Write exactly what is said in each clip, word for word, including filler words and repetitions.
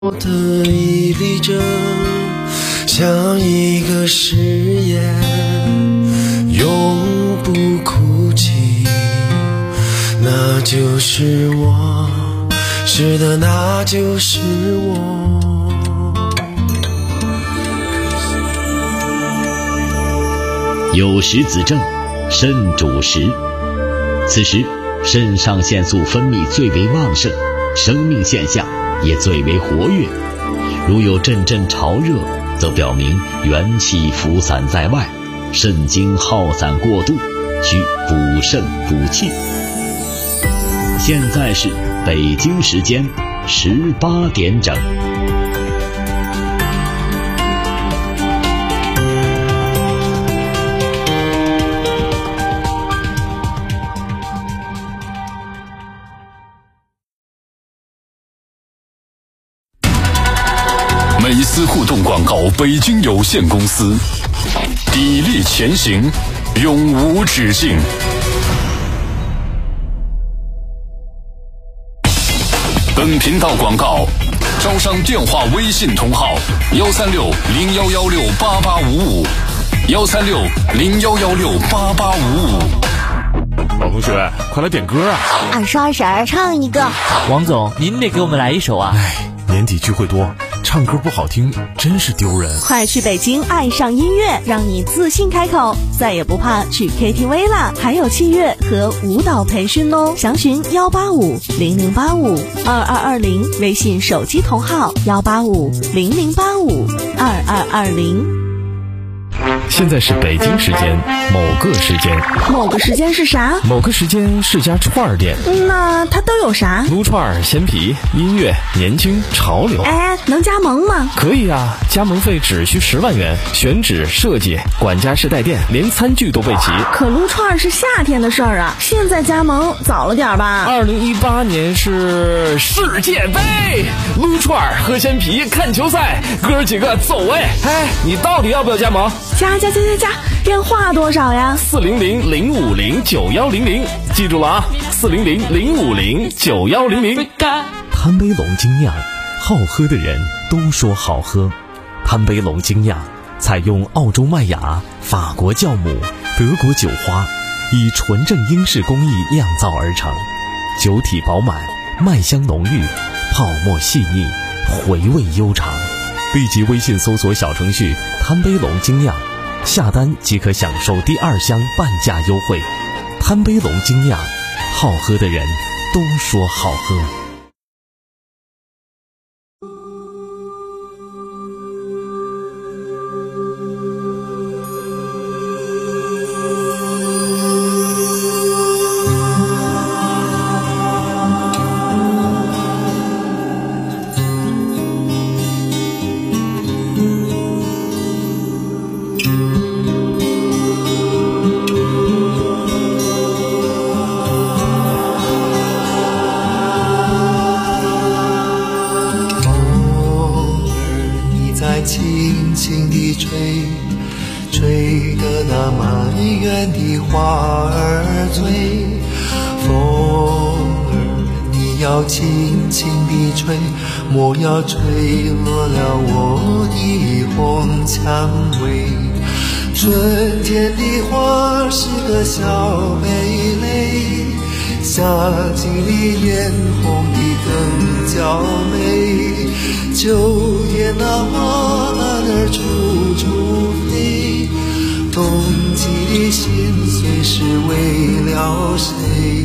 我的屹立着，像一个誓言，永不哭泣。那就是我，是的，那就是我。 有时子正，肾主食。此时肾上腺素分泌最为旺盛，生命现象也最为活跃。如有阵阵潮热，则表明元气浮散在外，肾精耗散过度，需补肾补气。现在是北京时间十八点整。 美思互动广告北京有限公司，砥砺前行，永无止境。本频道广告招商电话微信同号：幺三六零幺幺六八八五五，幺三六零幺幺六八八五五。 老同学，快来点歌啊！ 二十二婶唱一个。 王总，您得给我们来一首啊！ 哎，年底聚会多，唱歌不好听真是丢人。 快去北京爱上音乐，让你自信开口，再也不怕去 K T V 啦！还有器乐和舞蹈培训哦，详询幺八五零零八五二二二零，微信手机同号幺八五零零八五二二二零。 现在是北京时间某个时间， 某个时间是啥？ 某个时间是家串儿店。 那它都有啥？ 撸串、鲜皮、音乐、年轻、潮流。 哎，能加盟吗？ 可以啊，加盟费只需十万元，选址、设计、管家式带电，连餐具都备齐。 可撸串是夏天的事儿啊，现在加盟早了点吧？ 二零一八年是世界杯，撸串、喝鲜皮、看球赛，哥几个走哎！哎，你到底要不要加盟？ 加加加加加，电话多少呀？ 四零零零五零九幺零零，记住了啊，四零零零五零九幺零零。 贪杯龙精酿，好喝的人都说好喝。贪杯龙精酿采用澳洲麦芽、法国酵母、德国酒花，以纯正英式工艺酿造而成，酒体饱满，麦香浓郁，泡沫细腻，回味悠长。立即微信搜索小程序贪杯龙精酿，下单即可享受第二箱半价优惠。贪杯龙精酿，好喝的人都说好喝。 轻轻地吹，吹得那满园的花儿醉。风儿你要轻轻地吹，莫要吹落了我的红蔷薇。春天的花是个小蓓蕾，夏季里艳红的更娇美。秋天那花儿处处飞，冬季的心碎是为了谁？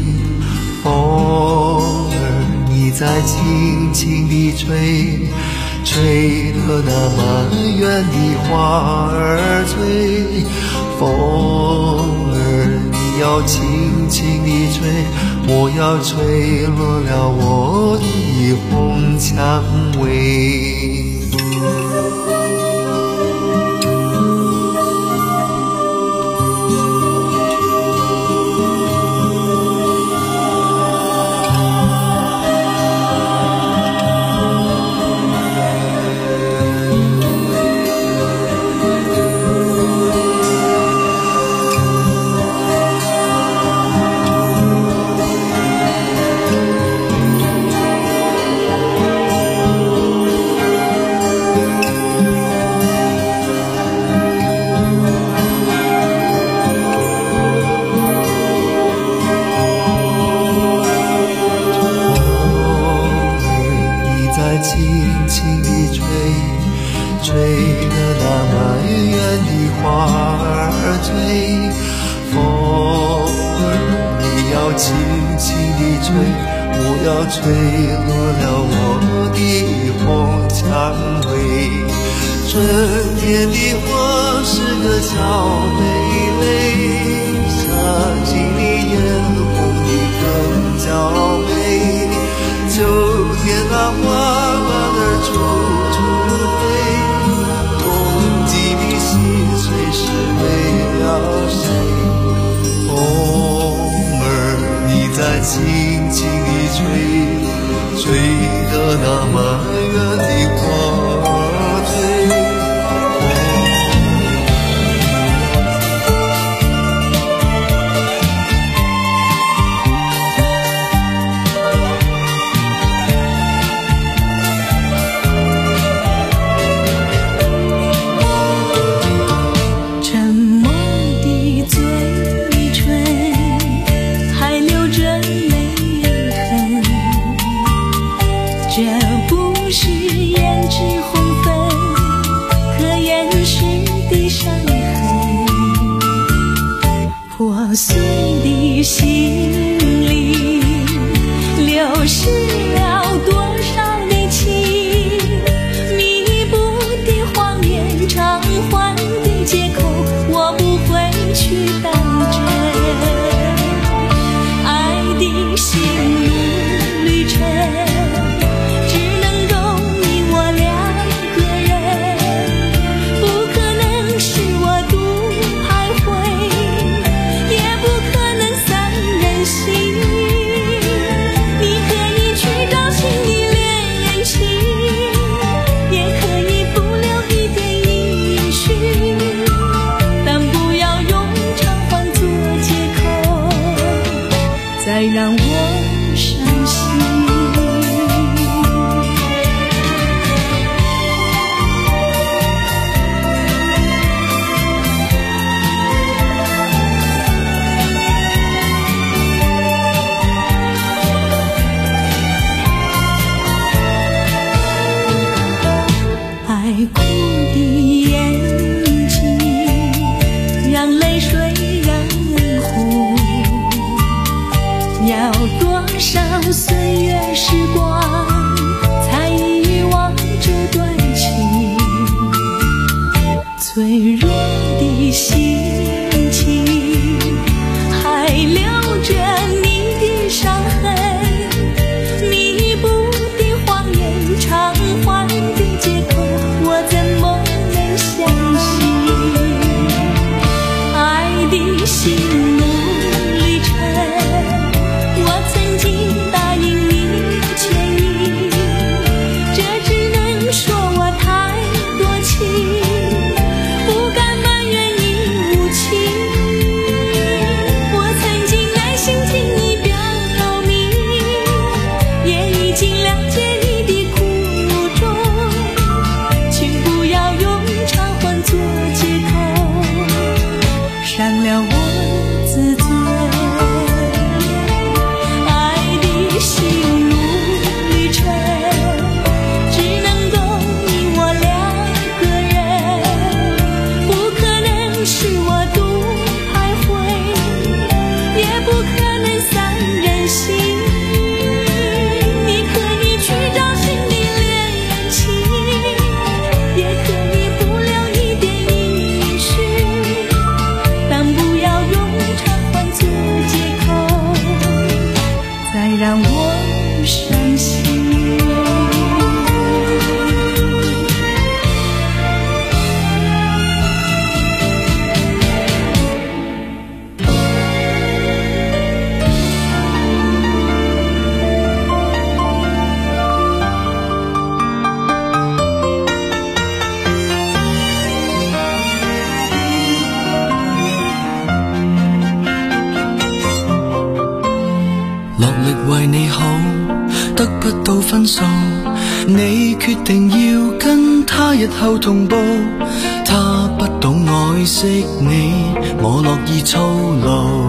风儿你再轻轻地吹，吹得那满园的花儿醉。风儿你要轻轻地吹，莫要吹落了我的红蔷薇。 轻轻地吹，吹得那满园的花儿醉。风儿你要轻轻地吹，不要吹落了我的红蔷薇。春天的花是个小蓓蕾，夏季里艳红的更娇美。秋天那花瓣儿处处飞，冬季的细碎是为了谁？风儿你在轻轻地吹，吹得那满园的花儿醉。 破碎的心里流失了多少的情，弥补的谎言，偿还的借口，我不会去当真。爱的心路旅程，只能够你我两个人，不可能是我独徘徊，也不可能三人行。你可以去找新的恋人情，也可以不留一点音讯，但不要用偿还做借口，再让我伤心。爱哭的眼睛，让泪水染红，要多少岁月时光才遗忘这段情，脆弱的心情还留着你的伤痕，弥补的谎言，偿还的借口，我怎么能相信？爱的心路旅程，我曾经答应你牵引，这只能说我太多情，不敢埋怨你无情。我曾经耐心听你表明，也已经了解你的苦衷，请不要用偿还做借口，伤了我自尊。爱的心路旅程，只能够你我两个人，不可能是我独徘徊，也不可能三人行。你可以去找新的恋人情，也可以不留一点音讯，但不要用偿还做借口，再让我伤心。 落力為你好，得不到分數，你決定要跟他日後同步。他不懂愛惜你，我樂意操勞。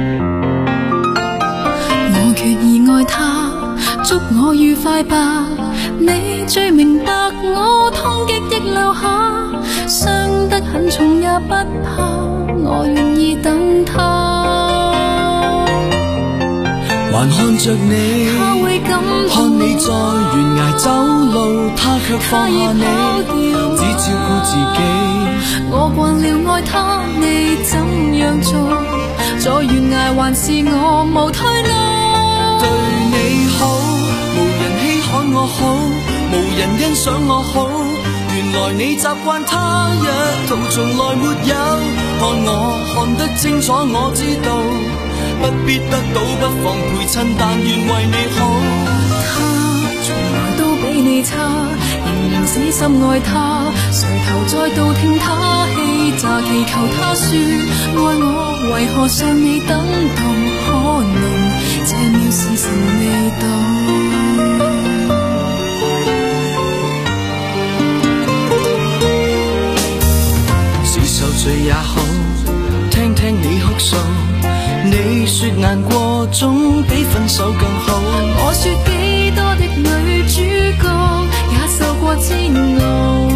我決意愛他，祝我愉快吧， 你最明白我痛極亦留下，傷得很重也不怕，我願意等他。 還看着你， 他會感看你在懸崖走路，他卻放下你，只照顧自己。 我慣了愛他，你怎樣做？在懸崖還是我無退路。 對你好，無人稀罕我好，無人欣賞我好。原來你習慣他一套，從來沒有看我看得清楚，我知道不必得到不妨陪襯，但願為你好。 他從來都比你差，仍然死心愛他，垂頭再度聽他氣詐，祈求他說愛我，為何尚未等到？可能這秒時辰未到。 受罪也好，聽聽你哭訴，你說難過總比分手更好。 我說幾多的女主角也受過煎熬，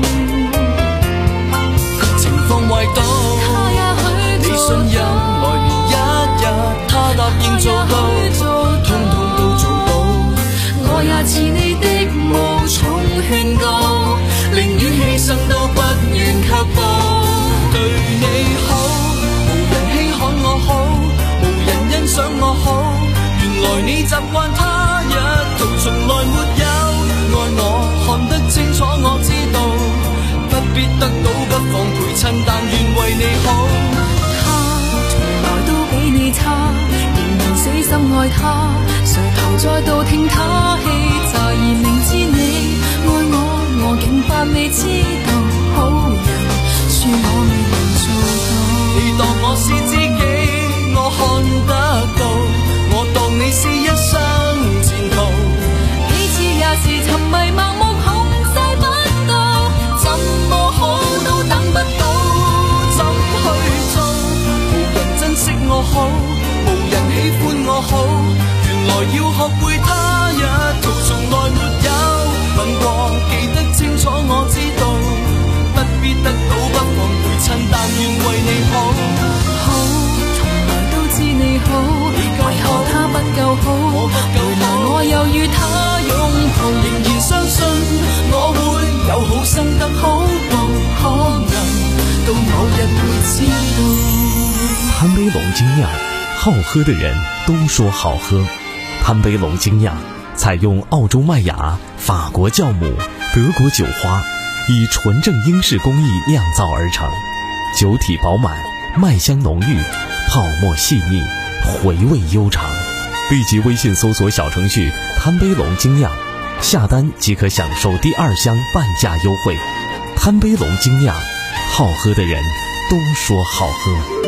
情況壞到他也許你信任來年一日，他答應做到，通通都做到。 我也似你的無從勸告，寧願犧牲都不願卻步。 對你好，無人稀罕我好，無人欣賞我好。原來你習慣他一套，從來沒有愛我，看得清楚我知道，不必得到不妨陪襯，但願為你好。 他從來都比你差，仍然死心愛他，垂頭再度聽他氣詐，而明知你愛我，我竟扮未知道，好人恕我未能做到。 你當我是知己，我看得到，我當你是一生前途。 幾次也是沉迷盲目控制不到，怎麼好都等不到， 怎去做？無人珍惜我好，無人喜歡我好，原來要學會他一套，從來沒有問過，記得清楚我知道，不必得到不妨陪襯，但願為你好。 好，從來都知你好，為何他不夠好？ 我不夠好， 我又與他擁抱， 仍然相信我會有好生得好報，可能到某日會知道。 贪杯龙精酿，好喝的人都說好喝。贪杯龙精酿採用澳洲麥芽、法國酵母、德國酒花，以純正英式工藝釀造而成，酒體飽滿，麥香濃郁，泡沫細膩，回味悠長。立即微信搜索小程序貪杯龍精釀，下單即可享受第二箱半價優惠。貪杯龍精釀，好喝的人都說好喝。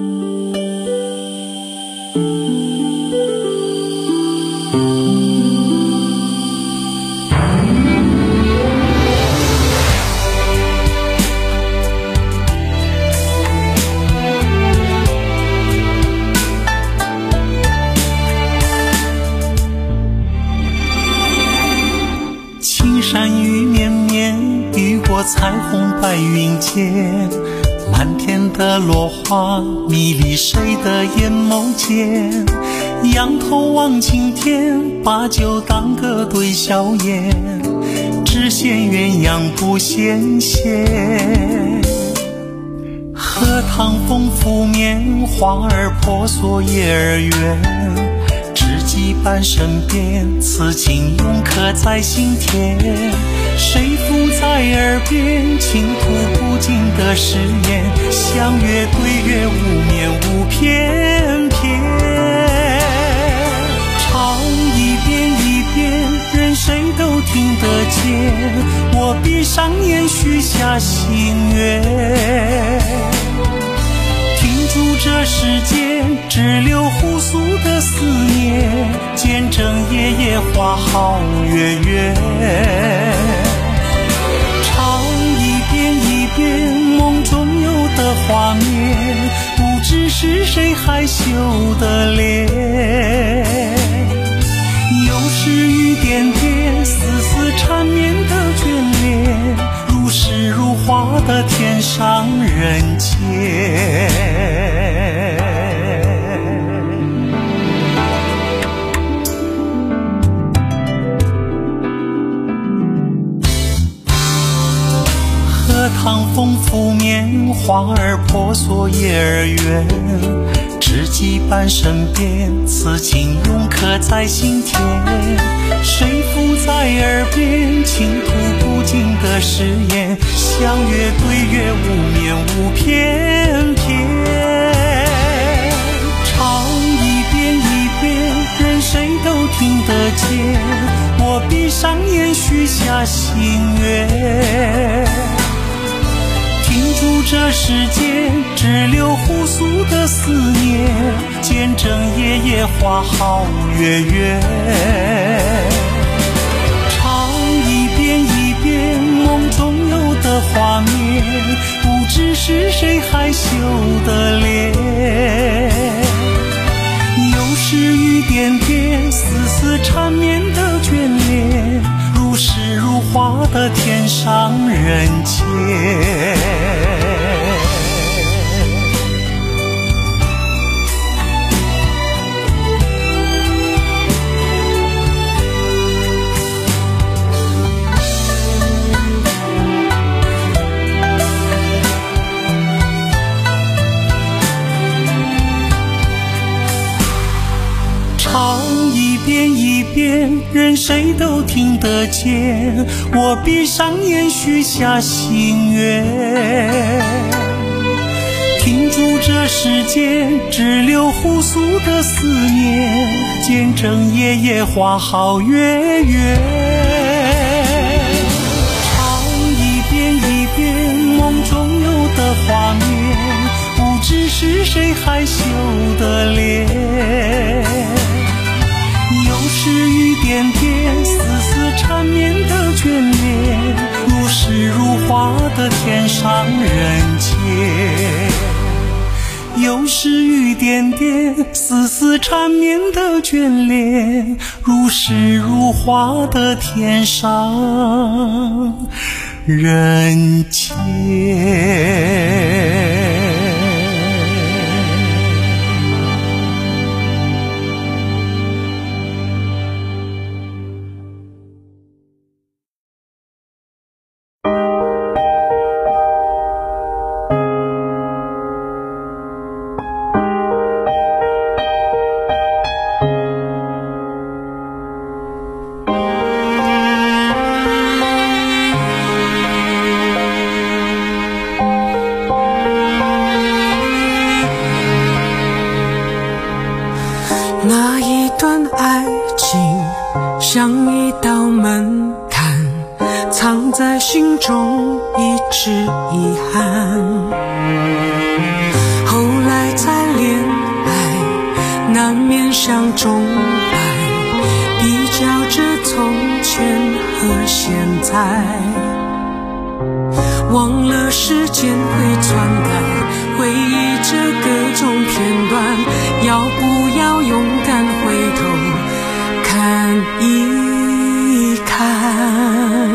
彩虹白云间，满天的落花迷离谁的眼眸间，仰头望青天，把酒当个对笑颜，只羡鸳鸯不羡仙。荷塘风拂面，花儿婆娑叶儿圆，知己伴身边，此情永刻在心田。谁附在耳边，倾吐不尽的誓言，相约对月无眠无翩翩。唱一遍一遍，任谁都听得见，我闭上眼许下心愿，停住这世间只留互诉的思念，见证夜夜花好月圆。唱一遍一遍梦中有的画面，不知是谁害羞的脸。又是雨点点，丝丝人间。荷塘风拂面，花儿婆娑叶儿圆，知己伴身边，此情永刻在心田。谁附在耳边，倾吐不尽的誓言，相约对月无眠无偏偏。唱一遍一遍，任谁都听得见，我闭上眼许下心愿，停住这世间只留互诉的思念，见证夜夜花好月圆。唱一遍一遍梦中有的画面，不知是谁害羞的脸。又是雨点点，丝丝缠绵的眷恋，如诗如画的天上人间。唱一遍一遍，任谁都听得见，我闭上眼许下心愿，停住这世间只留互诉的思念，见证夜夜花好月圆。唱一遍一遍梦中有的画面，不知是谁害羞的脸。又是雨点点，丝丝缠绵的眷恋，如诗如画的天上人间。又是雨点点，丝丝缠绵的眷恋，如诗如画的天上人间。 那一段爱情像一道门槛，藏在心中一直遗憾。后来再恋爱，难免想中爱，比较着从前和现在，忘了时间会篡改，回忆着各种片段，要不要勇敢回头看一看？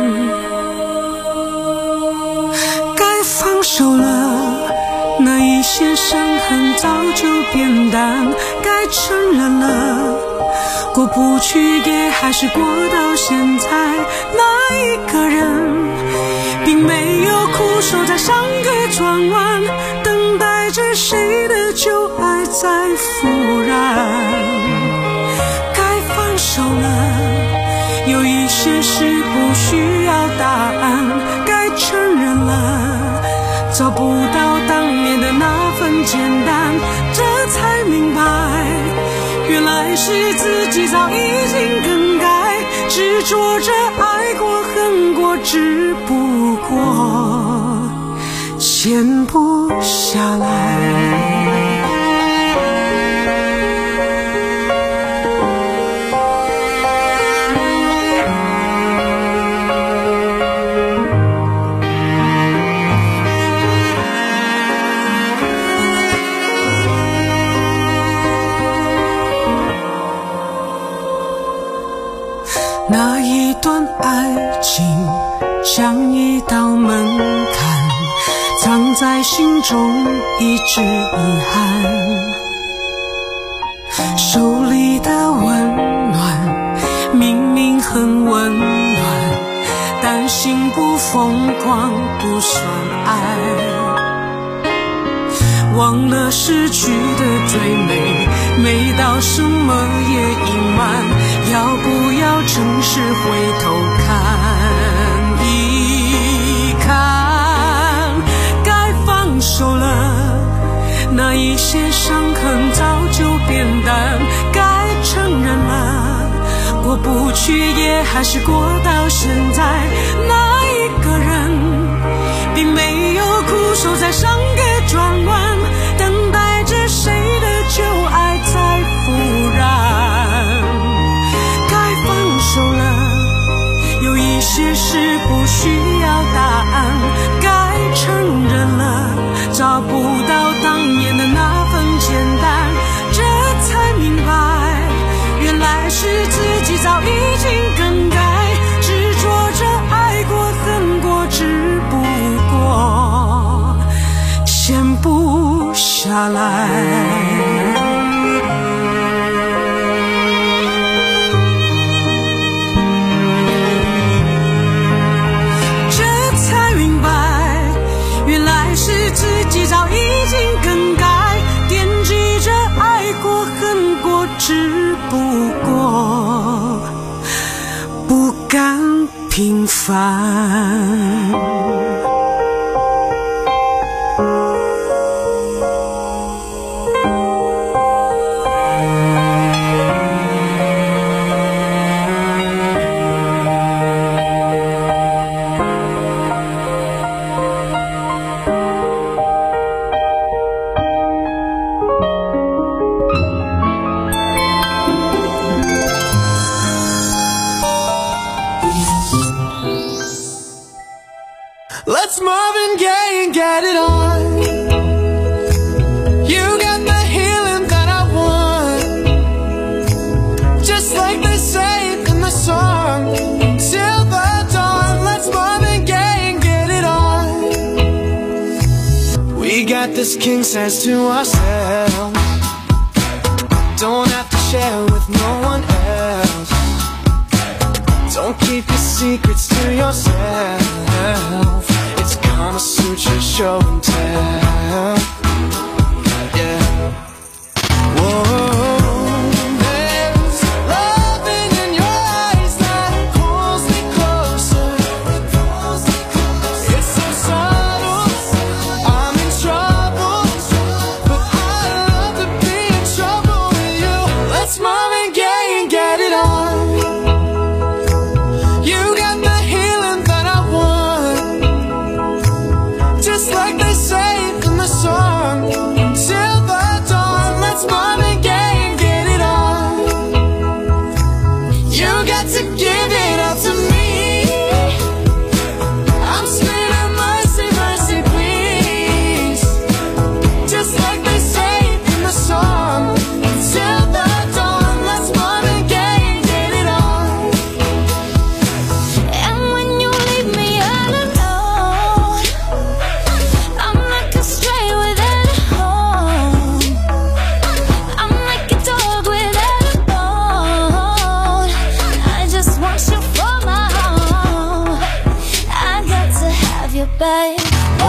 该放手了，那一些伤痕早就变淡，该承认了，过不去也还是过到现在。那一个人并没有苦守在上个转弯，等待着谁的旧爱在复燃。该放手了，有一些事不需要答案，该承认了，找不到当年的那份简单。这才明白，原来是自己早已经更改，执着着爱过恨过，只不过闲不下来。那一段爱情像一道门槛， 藏在心中一直遗憾。手里的温暖明明很温暖，但心不疯狂不算爱。忘了失去的最美，美到什么也隐瞒。要不要诚实回头看一看？该放手了，那一些伤痕早就变淡。该承认了，过不去也还是过到现在。那一个人并没有苦守在上个转弯，等待着谁的旧爱在复燃。该放手了，有一些事不需要答案。该承认了，找不到当年的那份简单。这才明白，原来是自己早已经更改，执着着爱过恨过，只不过闲不下来。这才明白，原来是自己早已经更改，惦记着爱过恨过，只不过不甘平凡。 Let's Marvin Gaye and get it on. You got the healing that I want, just like they say in the song. Till the dawn, let's Marvin Gaye and get it on. We got this king size to ourselves, don't have to share with no one else. Don't keep your secrets to yourself. It's Kama Sutra show and tell. Yeah. Whoa. There's loving in your eyes that pulls me closer. It's so subtle, I'm in trouble, but I love to be in trouble with you. Let's Marvin Gaye and get it on. Like they say in the song, till the dawn, let's Marvin Gaye and get it on. You got to give it up to me. I'm screaming mercy, mercy, please. Just like they say in the song, till the dawn, let's Marvin Gaye and get it on. And when you leave me all alone, I'm like a stray without a home. I'm like a dog without a bone. I just want you for my home. I got to have you, babe. Oh,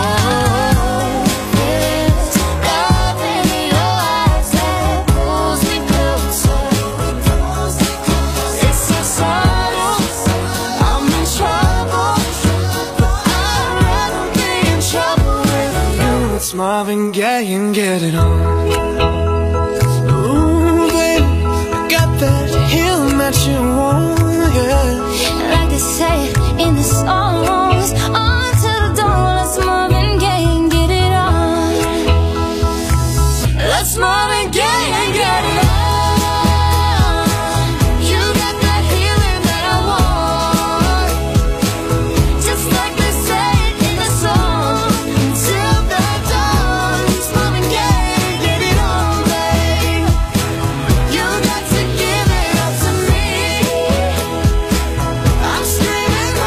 there's love in your eyes that pulls me closer. It's so subtle, I'm in trouble, but I'd rather be in trouble with you. It's Marvin Gaye and get it on. Ooh, baby, I got that healing that you want, yeah. Like they say in the songs, on to the dawn, let's Marvin Gaye and get it on. Let's Marvin Gaye and get it on. You got that healing that I want, just like they say in the song, till the dawn. It's Marvin Gaye and get it on, babe. You got to give it up to me. I'm screaming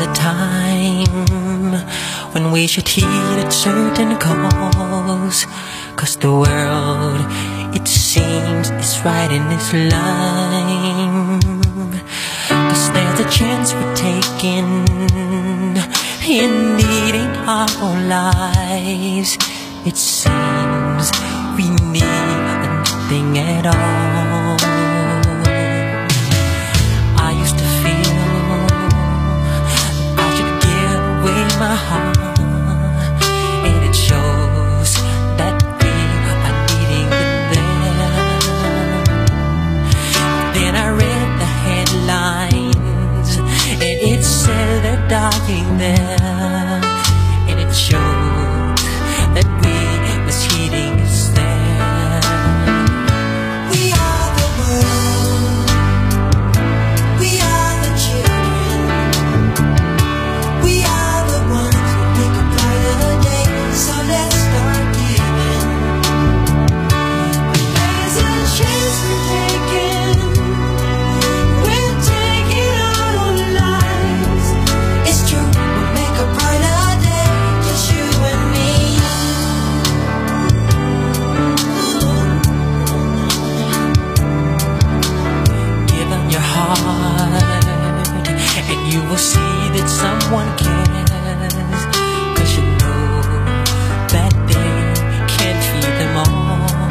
a time when we should heed a certain cause, 'cause the world, it seems, is right in its line. 'Cause there's a chance we're taking in needing our own lives. It seems we need nothing at all. I used to feel I should give away my heart, and it shows that we are needing it there. Then I read the headlines, and it said they're dying there, and it showed that we was heeding us there. We are the world, we are the children, we are the ones who make a brighter day, so let's start giving. There's a chance we're taking, we're taking our own lives. It's true, we'll make a brighter day, just you and me. Give them your heart, and you will see that someone cares, 'cause you know that they can't feed them all.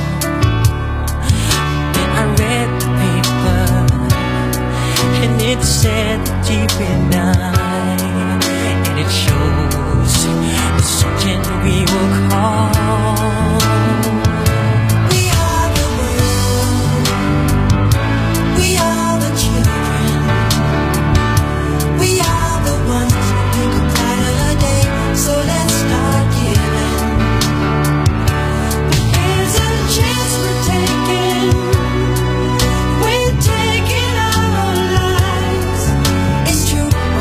Then I read the paper, and it said that deep in night, and it shows the surgeon we will call. We are the world, we are the children, we are the ones who make a brighter day, so let's start giving. There's a chance we're taking, we're taking our own lives. It's true,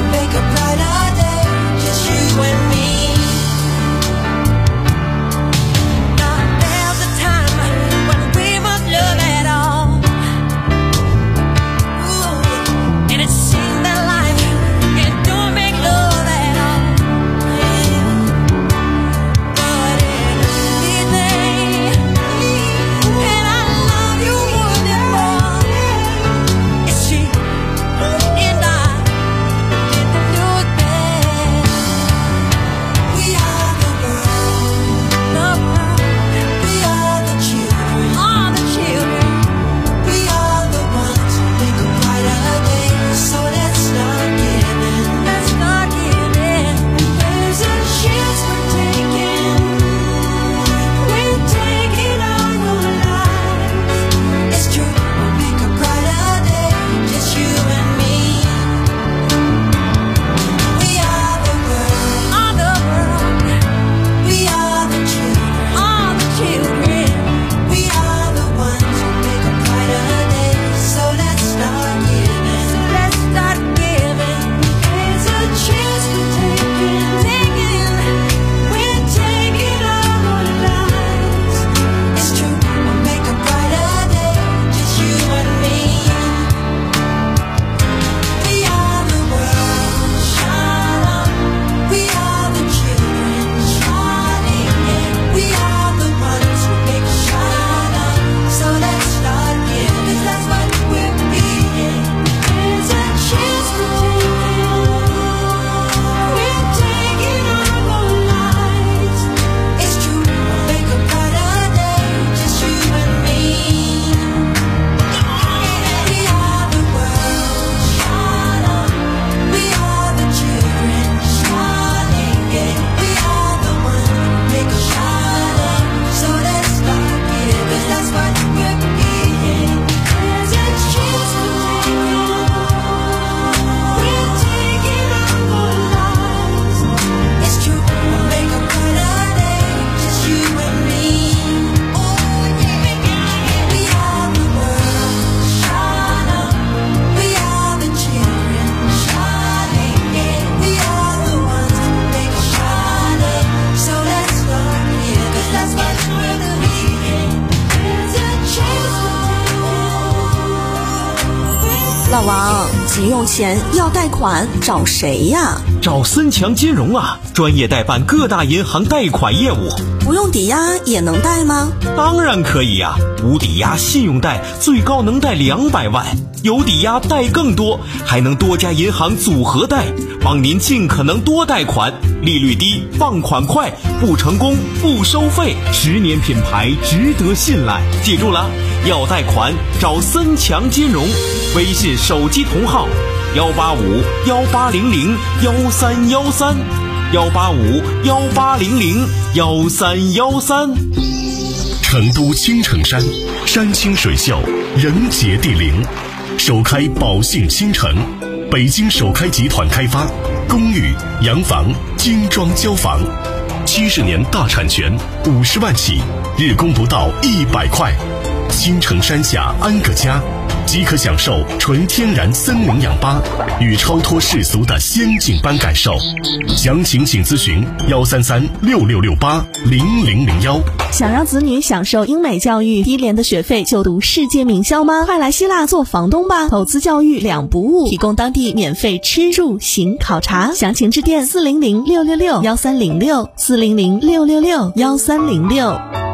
老王，急用钱要贷款找谁呀？ 找森强金融啊，专业代办各大银行贷款业务。 不用抵押也能贷吗？ 当然可以呀、啊，无抵押信用贷最高能贷两百万，有抵押贷更多，还能多家银行组合贷，帮您尽可能多贷款，利率低，放款快，不成功不收费，十年品牌，值得信赖。记住了，要贷款找森强金融，微信手机同号幺八五幺八零零幺三幺三，幺八五幺八零零幺三幺三。 成都青城山，山清水秀，人杰地灵，首开宝兴新城，北京首开集团开发，公寓、洋房、精装交房，七十年大产权，五十万起，日供不到一百块。青城山下安个家，即可享受纯天然森林氧吧与超脱世俗的仙境般感受。详情请咨询幺三三六六六八零零零幺。 想让子女享受英美教育，低廉的学费就读世界名校吗？快来希腊做房东吧！投资教育两不误，提供当地免费吃住行考察。详情致电四零零六六六幺三零六四零零六六六幺三零六。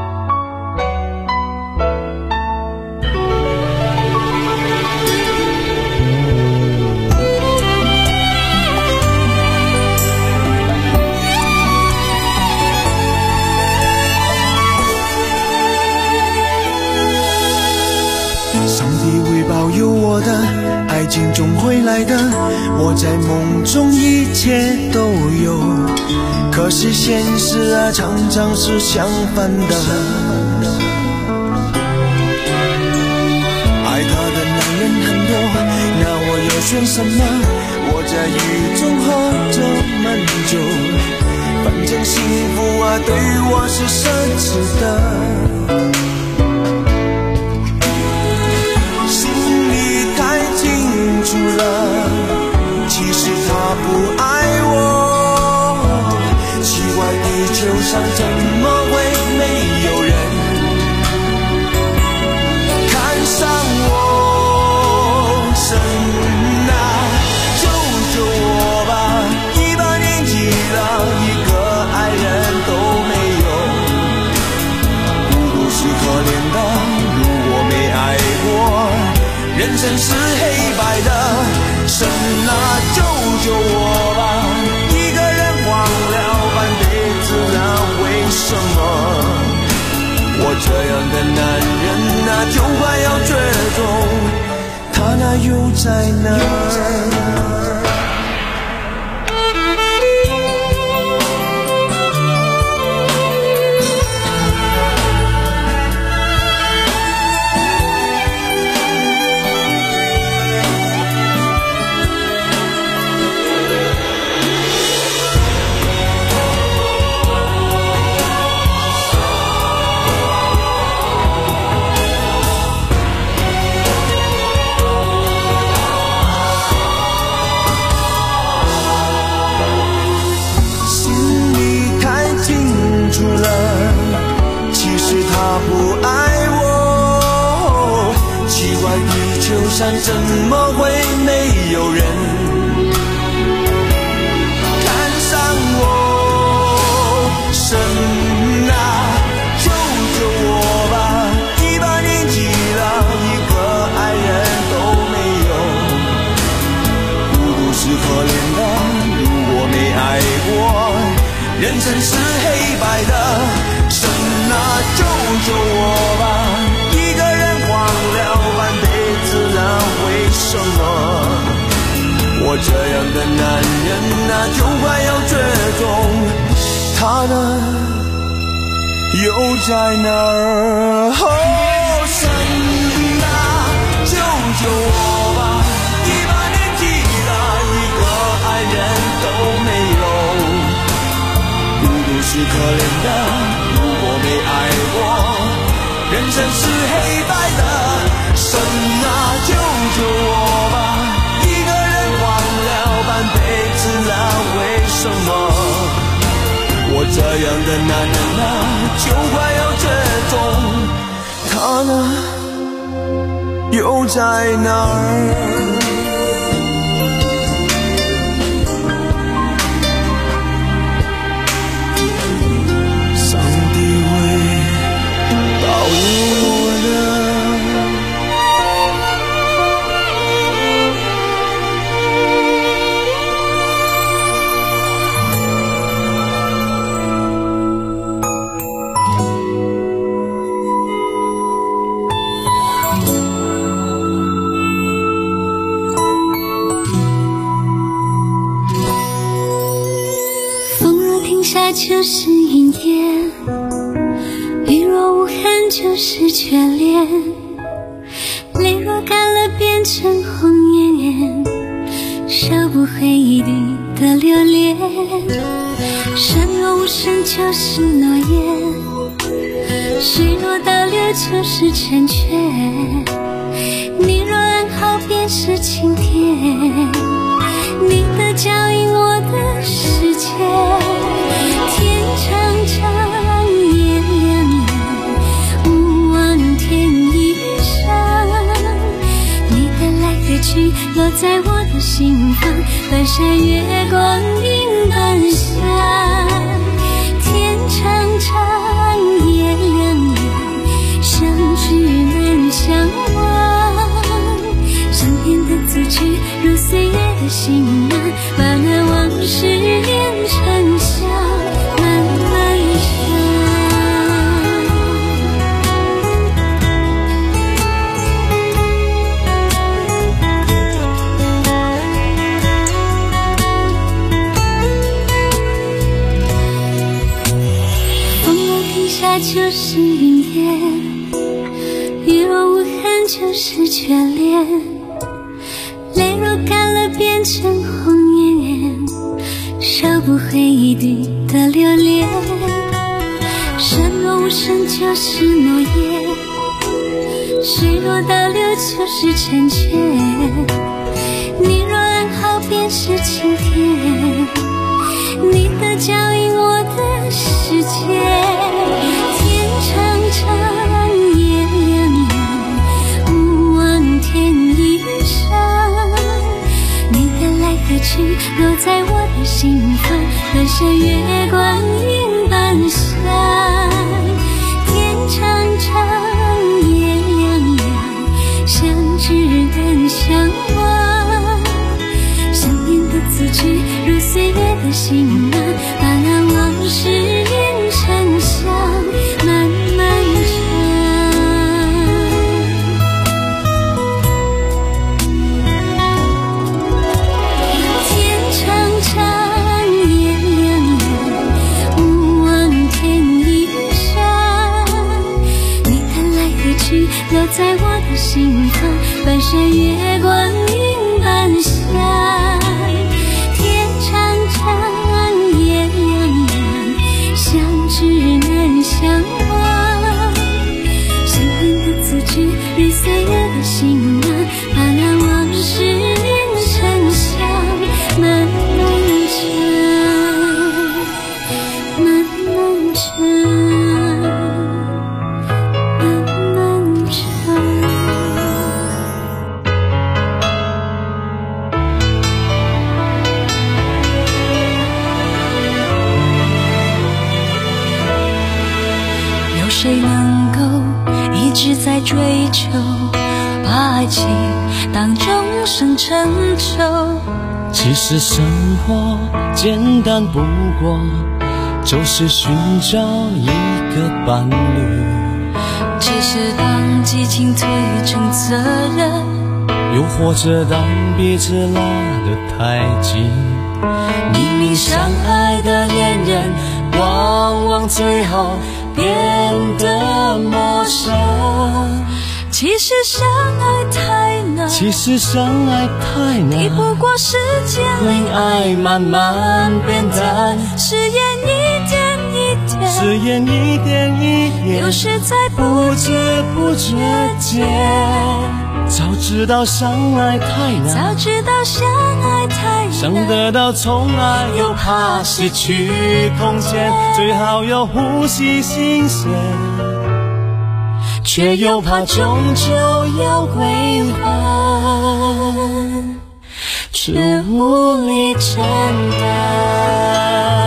保佑我的爱情总会来的，我在梦中一切都有，可是现实啊常常是相反的。爱他的男人很多，那我要选什么？我在雨中喝着闷酒，反正幸福啊对我是奢侈的。除了，其实他不爱我，奇怪地球上怎么会没有人看上我？神啊，救救我吧！一把年纪了，一个爱人都没有，孤独是可怜的，如果没爱过，人生是黑白的。神啊，救救我吧！一个人荒了半辈子了，为什么我这样的男人啊，就快要绝种，他那又在哪儿？上怎么会没有人看上我？神啊，救救我吧！一把年纪了，一个爱人都没有，孤独是可怜的，如果没爱过，人生是黑白的。神啊，救救我吧！一个人荒了半辈子了，为什么我这样的男人啊，就快要绝种？他呢，又在哪儿？哦，神啊，救救我吧！一把年纪了，一个爱人都没有，孤独是可怜的，如果没爱过，人生是黑白的。神啊，救救我吧！一个人荒了半辈子了，为什么我这样的男人啊，就快要绝种？他呢，又在哪儿？ 就是云烟，雨若无痕就是眷恋，泪若干了变成红颜，收不回一滴的留恋。山若无声就是诺言，水若倒流就是成全，你若安好便是晴天，你的脚印我的世界。天长长夜凉凉，无望天一上，你的来和去落在我的心房，翻山越光阴般香。天长长夜凉凉，相知难相忘，上天的字句如岁月的行囊，把那往事连成香，慢慢香。风若停下就是云烟，雨若无痕就是眷恋，泪若干了变成红颜，收不回一滴的留恋。山若无声就是诺言，水若倒流就是成全，你若安好便是晴天，你的脚印我的世界。天长长夜凉凉，无望天一上，你的来和去落在我的心房，翻山越光阴般香。天长长夜凉凉，相知难相忘，想念的字句如岁月的行囊，把那往事连成香，慢慢留在我的心房，翻山越光阴般香。天长长夜凉凉，相知难相忘，想念的字句如岁月的行囊，把那往事连成香，慢慢唱，慢慢唱。谁能够一直在追求，把爱情当终生成就？ 其实生活简单不过，就是寻找一个伴侣。 其实当激情褪成责任， 又或者当彼此拉得太近， 明明相爱的恋人，往往最后变得陌生。其实相爱太难， 其实相爱太难， 抵不过时间， 令爱慢慢变淡， 誓言一点一点， 誓言一点一点， 流逝在不知不觉间。早知道相爱太难， 早知道相爱太难， 想得到宠爱又怕失去空间，最好有呼吸新鲜，却又怕终究要归还，却无力承担。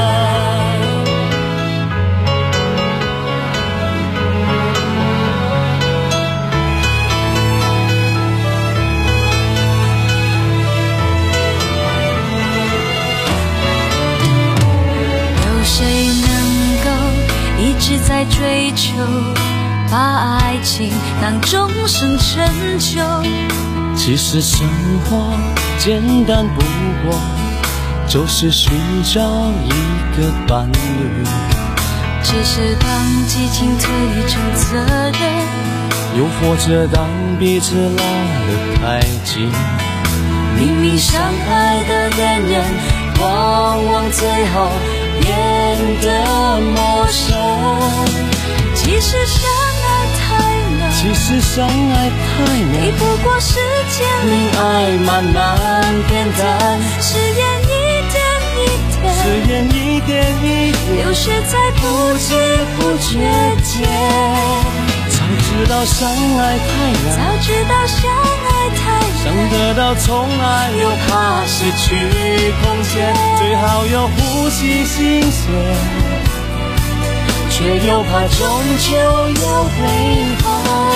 一直在追求，把爱情当终生成就。 其实生活简单不过， 就是寻找一个伴侣。 只是当激情推成责任， 又或者当彼此拉得太近， 明明相爱的恋人，往往最后变得陌生。其实相爱太难， 其实相爱太难， 抵不过时间令爱慢慢变淡，誓言一点一点， 誓言一点一点， 流逝在不知不觉间。 早知道相爱太难， 早知道相爱太难， 想得到宠爱又怕失去空间，最好有呼吸新鲜，却又怕终究有回放，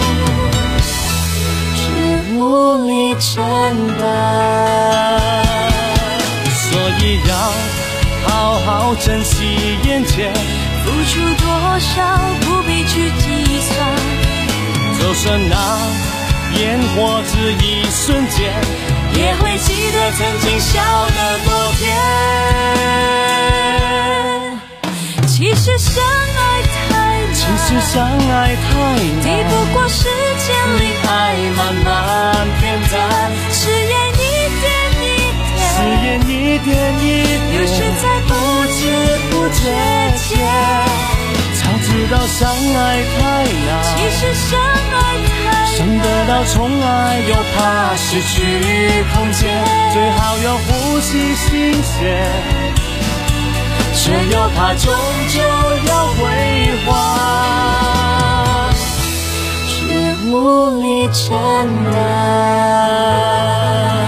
是无力承担。所以要好好珍惜眼前， 付出多少不必去计算， 就算那烟火只一瞬间， 也会记得曾经笑得多甜。其实相爱太难， 其实相爱太难， 抵不过时间令爱慢慢变淡，誓言一点一点， 誓言一点一点， 流逝在不知不觉间。 早知道相爱太难， 其实相爱太难， 想得到宠爱又怕失去空间，最好有呼吸新鲜，却又怕终究要辉煌，却无力承担。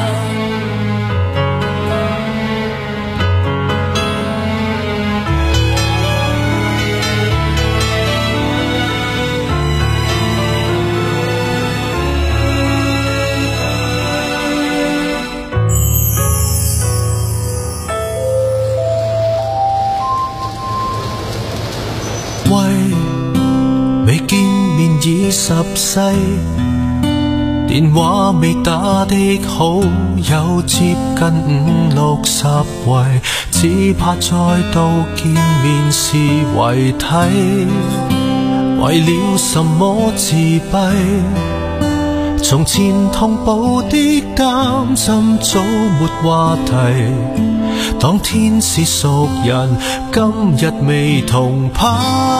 未見面已十世，電話未打的好友接近五六十位，只怕再度見面是遺體，為了什麼自閉？從前同步的擔心早沒話題，當天是熟人，今日未同派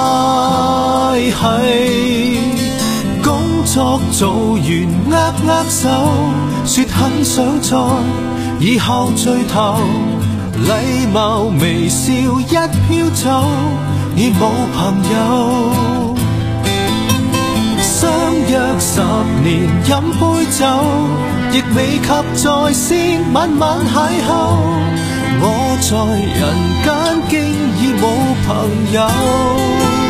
系。工作做完握握手，說很想再以後聚頭，禮貌微笑一飄走，已冇朋友。相約十年飲杯酒，亦未及在線晚晚邂逅。我在人間經已冇朋友。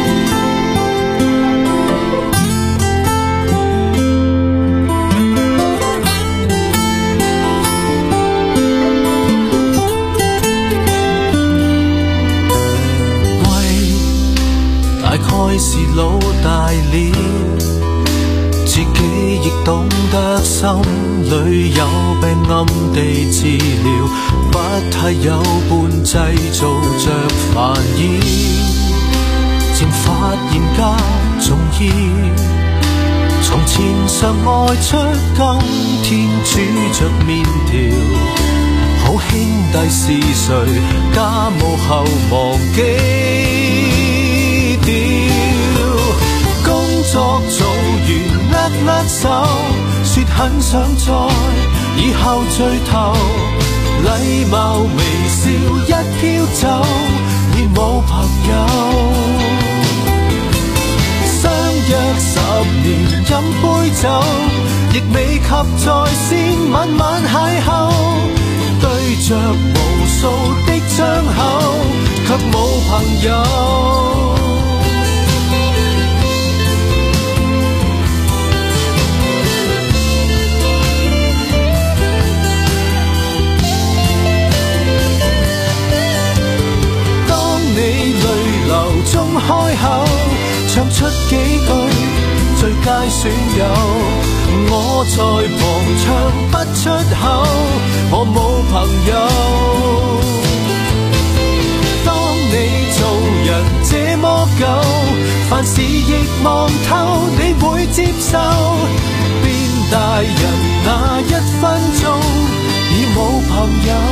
大概是老大了，自己亦懂得心裏有病暗地治療，不太有伴製造着煩擾，漸發現家重要。從前常外出，今天煮着麵條，好兄弟是誰？家務後忘記工作做完握握手，說很想再以後聚頭，禮貌微笑一飄走，已冇朋友。相約十年飲杯酒，亦未及在線晚晚邂逅，對着無數的窗口，卻冇朋友。中開口唱出幾句最佳損友，我在旁唱不出口，我冇朋友。 望透，你會接受。變大人那一分鐘，已冇朋友。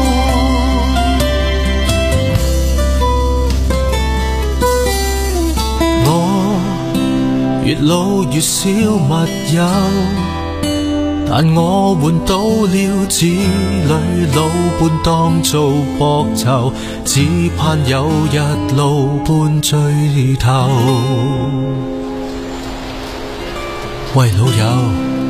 我越老越少密友，但我換到了子女老伴當做膊頭，只盼有日路伴聚頭。喂，老友。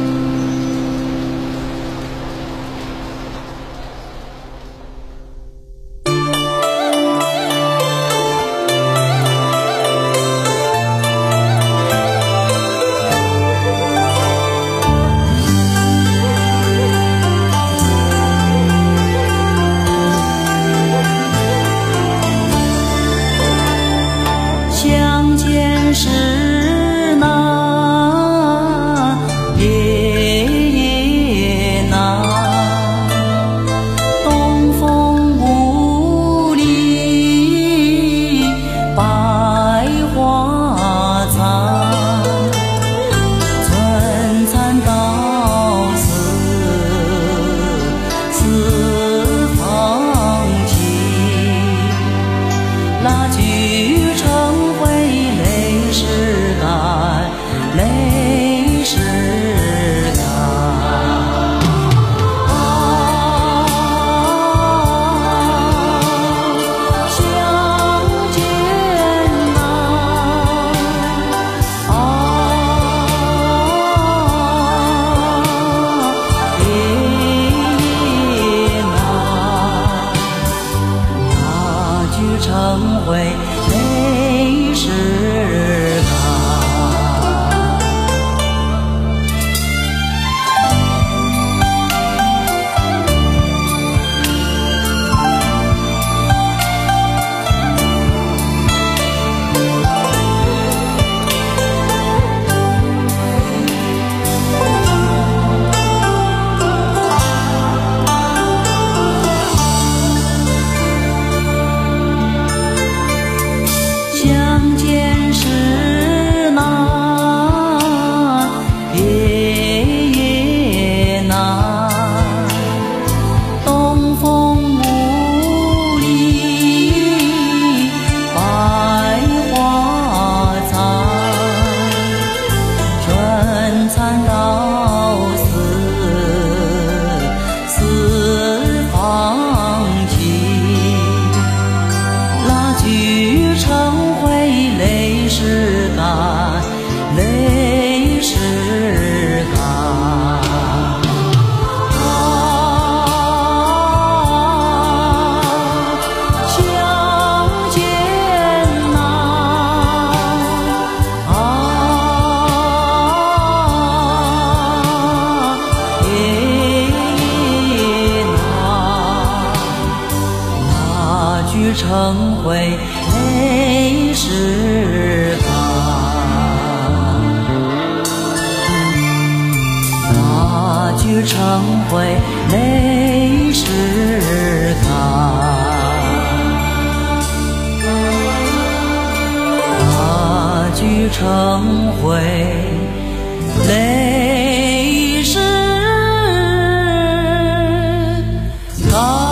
成灰泪湿干，那句成灰泪湿干，那句成灰泪湿干。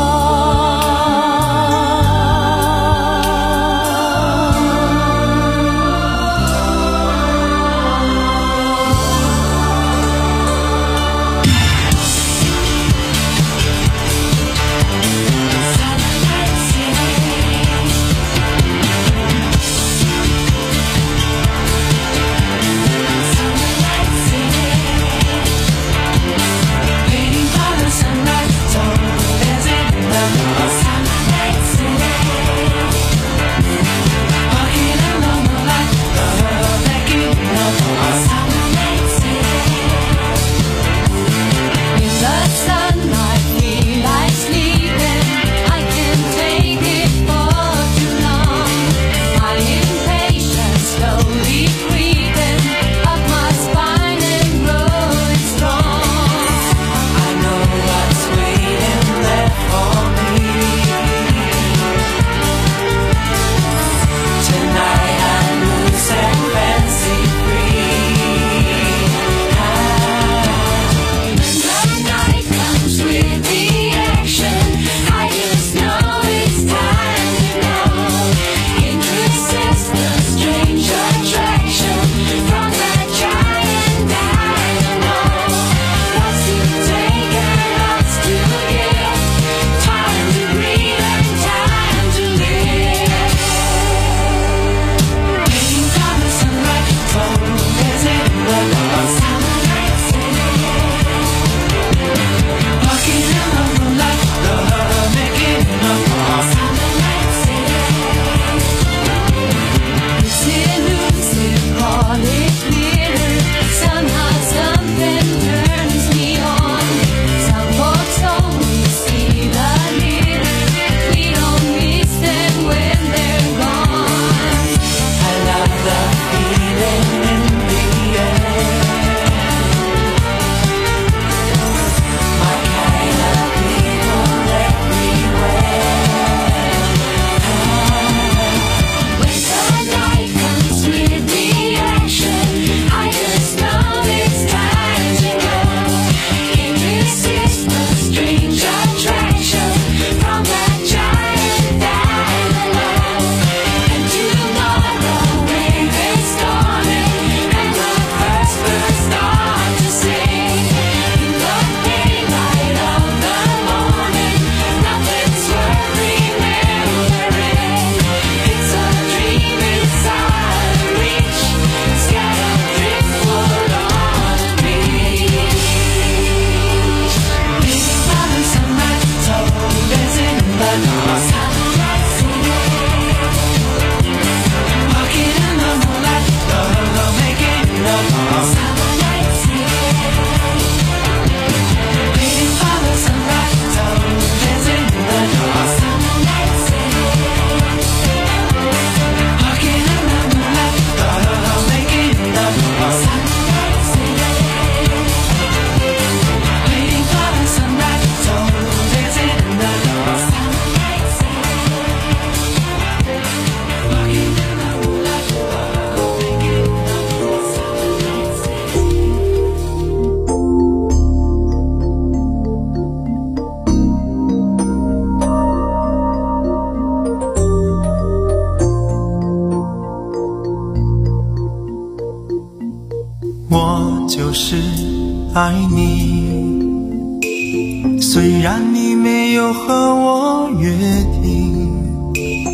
爱你。虽然你没有和我约定，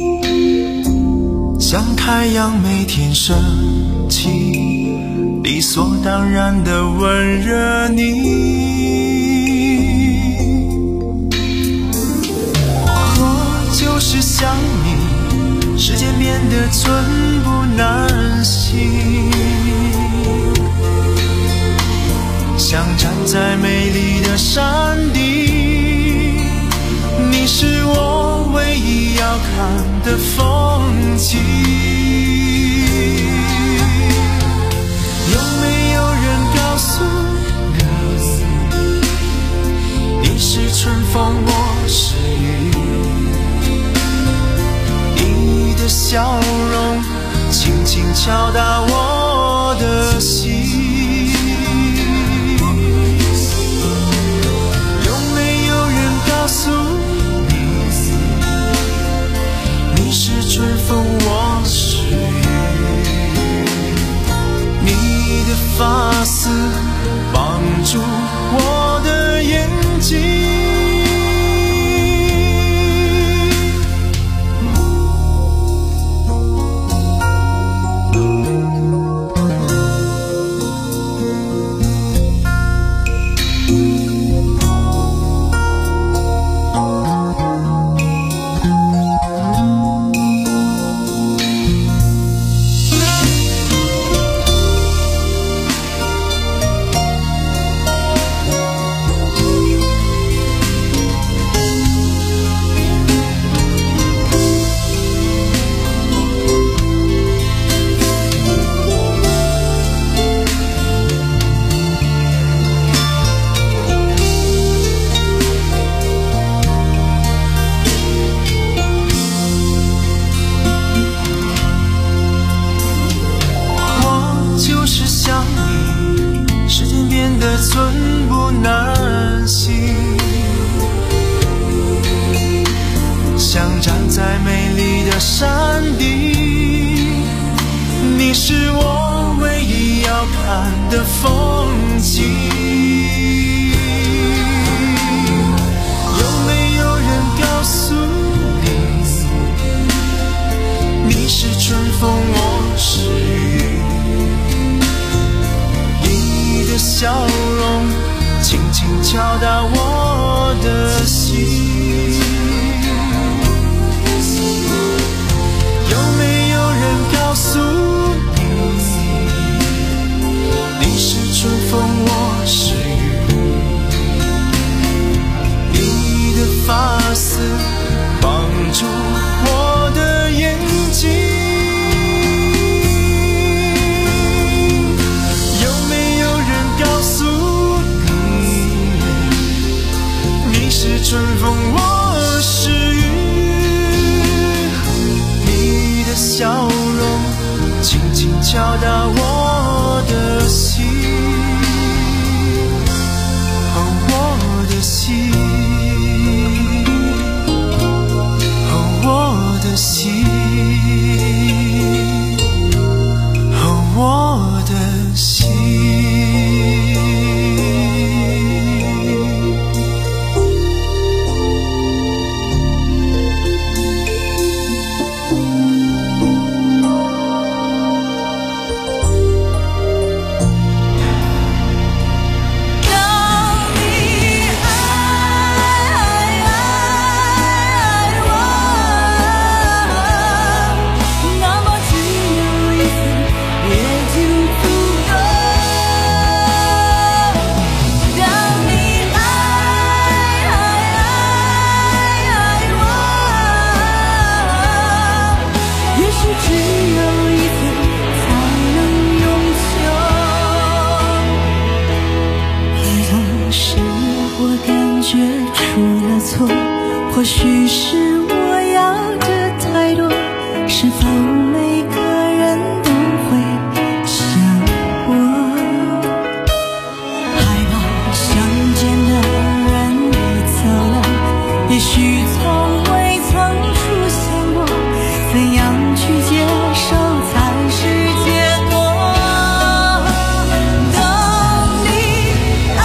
像太阳每天升起，理所当然的温热你。我就是想你，时间变得寸步难行，像站在美丽的山顶，你是我唯一要看的风景。有没有人告诉你，你是春风，我是雨，你的笑容轻轻敲打我的心。有没有人告诉你，你是春风，我是雨，你的发丝绑住我的眼睛。寸步难行，像站在美丽的山顶，你是我唯一要看的风景。有没有人告诉你，你是春风，我是雨，你的笑容轻轻敲打我的心。有没有人告诉你，你是春风，我是雨，你的发丝绑住我的眼睛。春风，我是雨，你的笑容轻轻敲打我的心，哦，我的心，哦，我的心，哦，我的心。 或许是我要的太多，是否每个人都会想我？害怕相见的人已走了，也许从未曾出现过，怎样去接受才是解脱？当你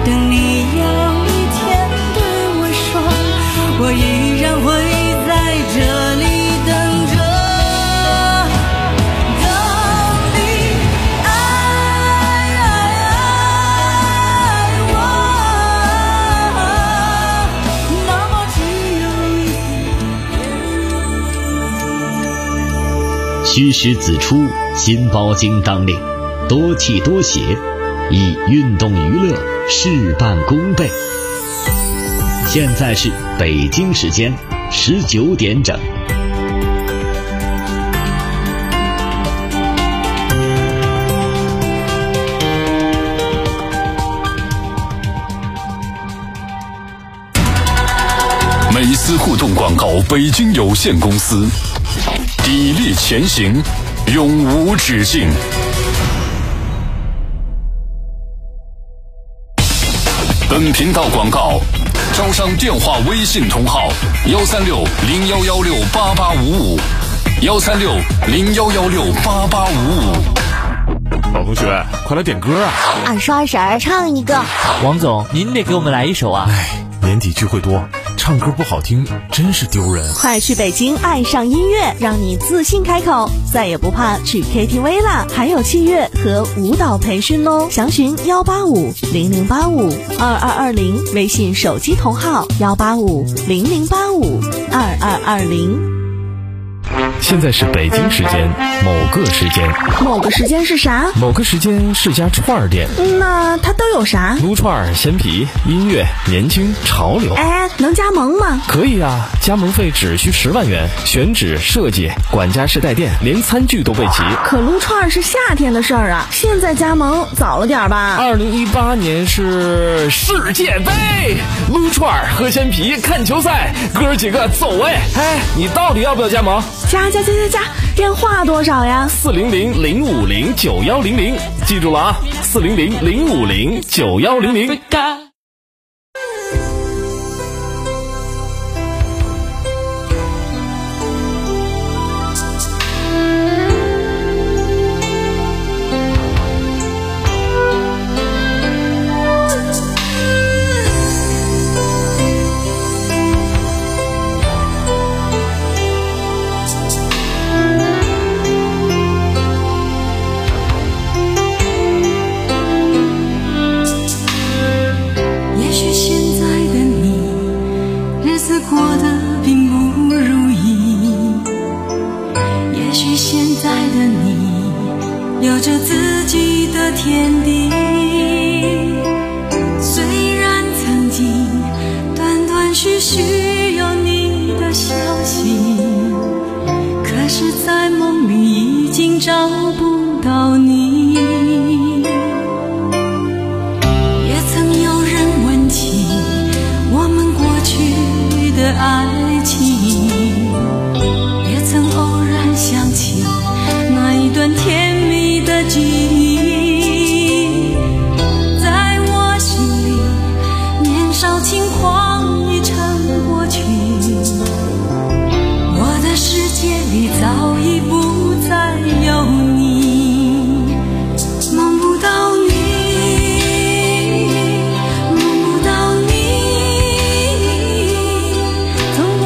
等你有一天对我说，我依然会在这里等着。 虚实子出，心包经当令，多气多血，以运动娱乐事半功倍。现在是北京时间十九点整。 美思互动广告北京有限公司，砥砺前行，永无止境。本频道广告招商电话微信同号：幺三六零幺幺六八八五五，幺三六零幺幺六八八五五。 老同学，快来点歌啊！ 二叔二婶儿唱一个。 王总，您得给我们来一首啊！ 哎，年底聚会多，唱歌不好听真是丢人。 快去北京爱上音乐，让你自信开口，再也不怕去 K T V 啦！还有器乐和舞蹈培训哦，详询幺八五零零八五二二二零，微信手机同号幺八五零零八五二二二零。 现在是北京时间某个时间， 某个时间是啥？ 某个时间是家串儿店。 那它都有啥？ 撸串儿、鲜皮、音乐、年轻、潮流。 哎，能加盟吗？ 可以啊，加盟费只需十万元，选址、设计、管家式带电，连餐具都备齐。 可撸串儿是夏天的事儿啊，现在加盟早了点吧？ 二零一八年是世界杯，撸串儿、喝鲜皮、看球赛，哥几个走哎！哎，你到底要不要加盟？ 加加加加加，电话多少呀？ 四零零零五零九幺零零，记住了啊，四零零零五零九幺零零。 有着自己的天地，虽然曾经断断续续有你的消息，可是在梦里已经找不到你。也曾有人问起我们过去的爱情，也曾偶然想起那一段甜蜜的记忆，在我心里年少轻狂已成过去，我的世界里早已不再有你，梦不到你，梦不到你，总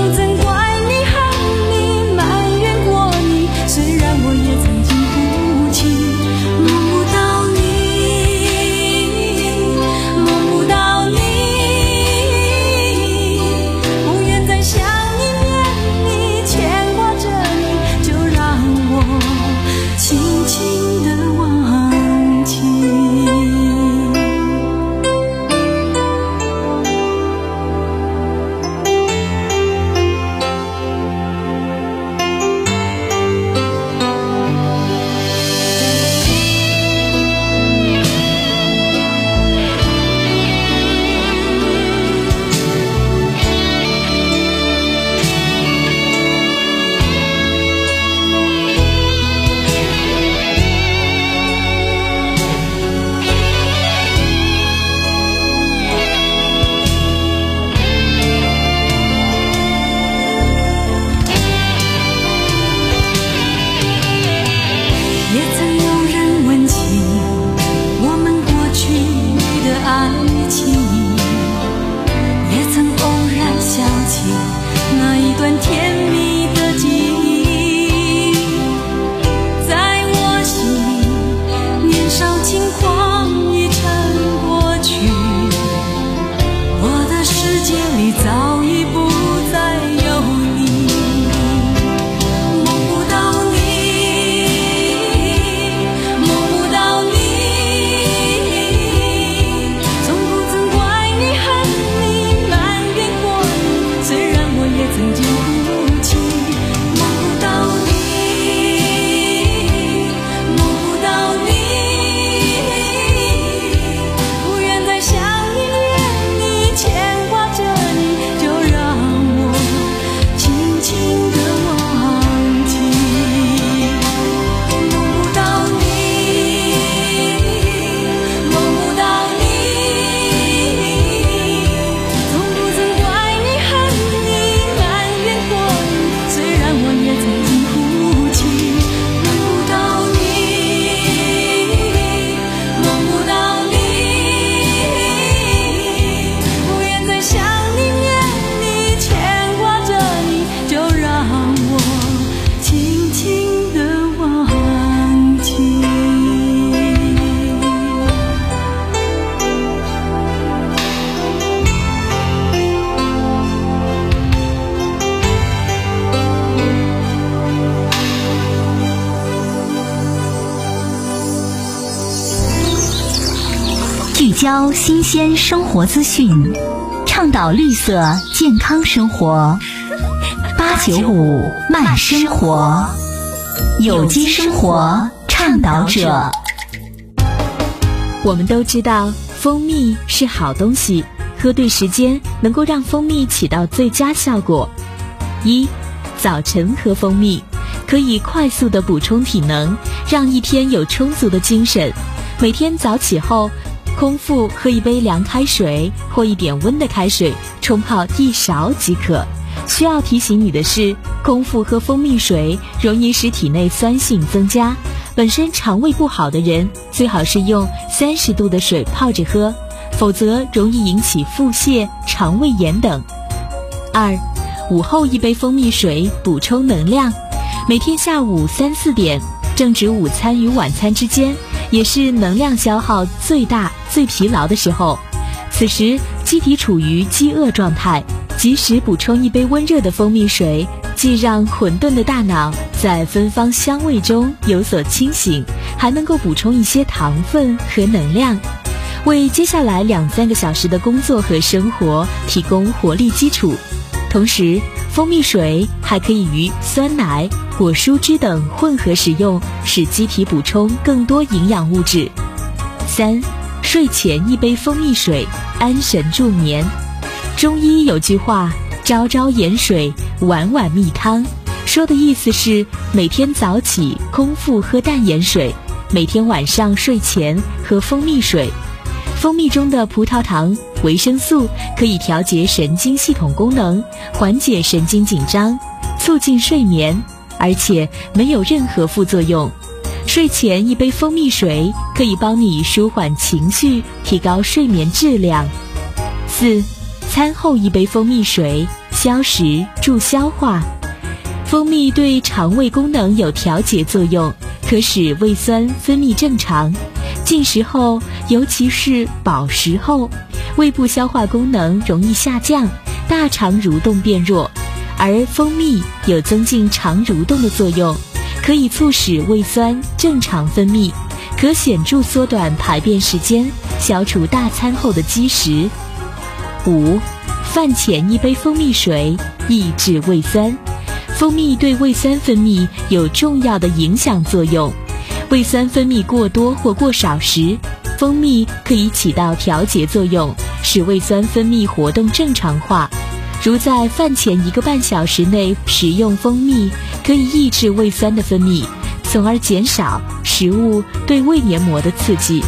交新鲜生活资讯，倡导绿色健康生活。八九五慢生活，有机生活倡导者。 我们都知道蜂蜜是好东西，喝对时间能够让蜂蜜起到最佳效果。一，早晨喝蜂蜜可以快速地补充体能，让一天有充足的精神。每天早起后空腹喝一杯凉开水或一点温的开水，冲泡一勺即可。需要提醒你的是，空腹喝蜂蜜水容易使体内酸性增加，本身肠胃不好的人最好是用三十度的水泡着喝，否则容易引起腹泻、肠胃炎等。二，午后一杯蜂蜜水补充能量。每天下午三四点，正值午餐与晚餐之间，也是能量消耗最大、最疲劳的时候。此时机体处于饥饿状态，及时补充一杯温热的蜂蜜水，既让混沌的大脑在芬芳香味中有所清醒，还能够补充一些糖分和能量，为接下来两三个小时的工作和生活提供活力基础。同时，蜂蜜水还可以与酸奶、果蔬汁等混合使用，使机体补充更多营养物质。三，睡前一杯蜂蜜水，安神助眠。中医有句话，朝朝盐水，晚晚蜜汤，说的意思是每天早起空腹喝淡盐水，每天晚上睡前喝蜂蜜水。蜂蜜中的葡萄糖、维生素可以调节神经系统功能，缓解神经紧张，促进睡眠，而且没有任何副作用。睡前一杯蜂蜜水可以帮你舒缓情绪，提高睡眠质量。四，餐后一杯蜂蜜水，消食助消化。蜂蜜对肠胃功能有调节作用，可使胃酸分泌正常。进食后，尤其是饱食后，胃部消化功能容易下降，大肠蠕动变弱，而蜂蜜有增进肠蠕动的作用，可以促使胃酸正常分泌，可显著缩短排便时间，消除大餐后的积食。五，饭前一杯蜂蜜水，抑制胃酸。蜂蜜对胃酸分泌有重要的影响作用，胃酸分泌过多或过少时，蜂蜜可以起到调节作用，使胃酸分泌活动正常化。如在饭前一个半小时内食用蜂蜜，可以抑制胃酸的分泌，从而减少食物对胃黏膜的刺激。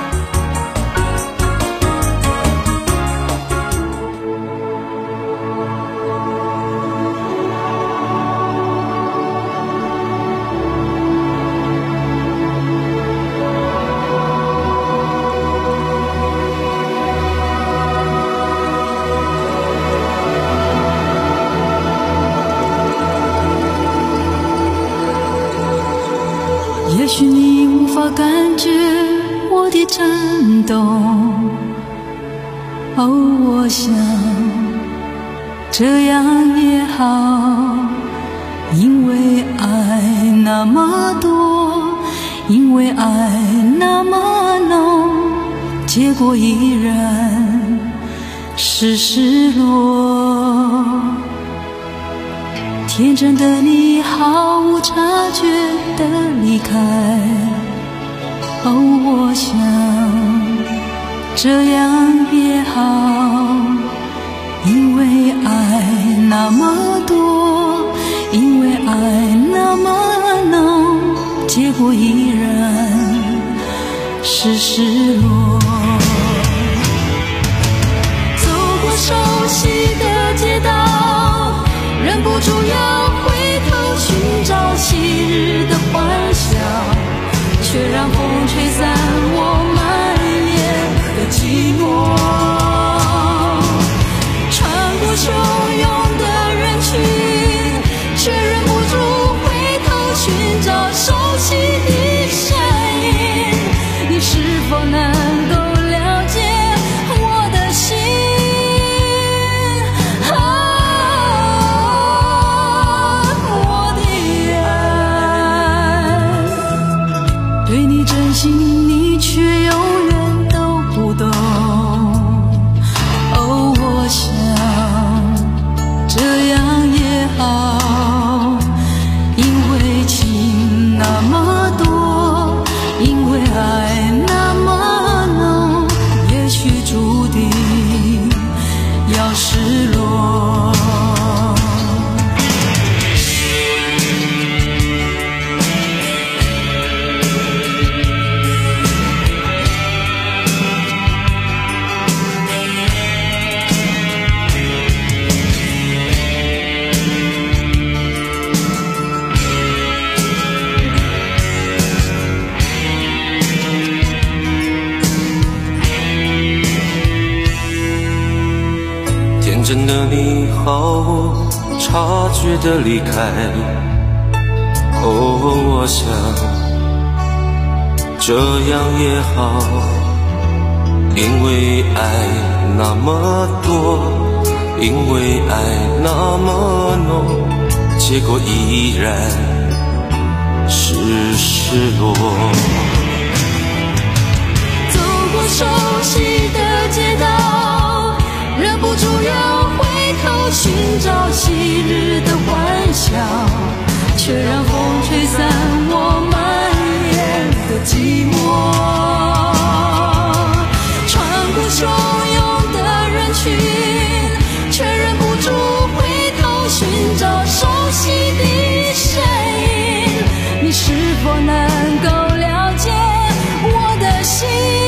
也许你无法感觉我的震动，哦，我想这样也好，因为爱那么多，因为爱那么浓，结果依然是失落。天真的你毫无察觉地离开，哦，我想这样也好，因为爱那么多，因为爱那么浓，结果依然是失落。走过熟悉的街道，忍不住要回头寻找昔日的欢笑，却让风吹散我满眼的寂寞。穿过汹涌的人群，却忍不住回头寻找熟悉的身影，你是否能够了解我的心？对你真心，你真的你毫无察觉的离开。哦，我想这样也好，因为爱那么多，因为爱那么浓，结果依然是失落。 走过熟悉的街道，忍不住又回头寻找昔日的欢笑，却让风吹散我满眼的寂寞。穿过汹涌的人群，却忍不住回头寻找熟悉的身影。你是否能够了解我的心？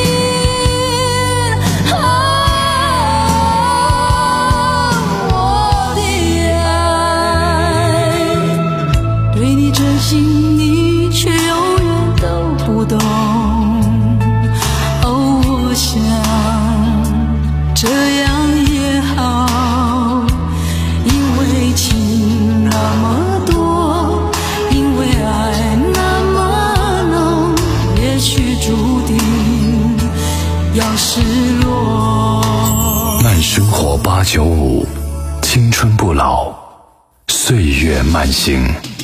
慢生活八九五，青春不老，岁月慢行。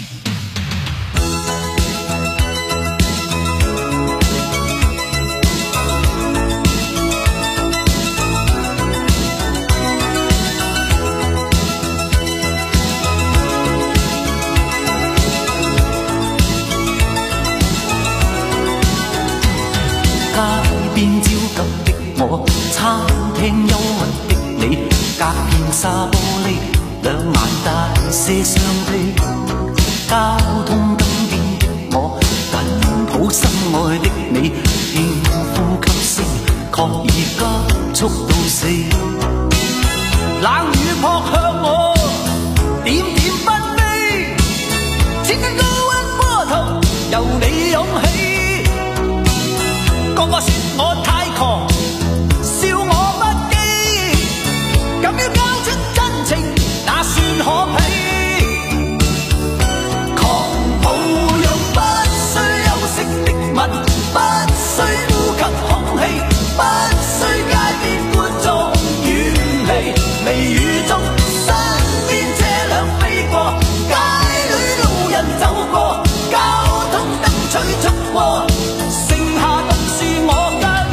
街邊焦急的我，餐廳憂鬱的你，隔片紗玻璃，兩眼帶些傷悲。交通燈邊的我，緊抱心愛的你，輕呼吸聲，確已急速到死。冷雨撲向我，點點紛飛，千斤高溫波濤由你湧起。個個說我太狂，笑我不羈，咁要交出真情，那算可鄙？狂暴用不需休息的吻，不需呼吸空氣，不需街邊觀眾遠離，微雨中身邊車輛飛過，街裏路人走過，交通燈催促過，剩下的是我跟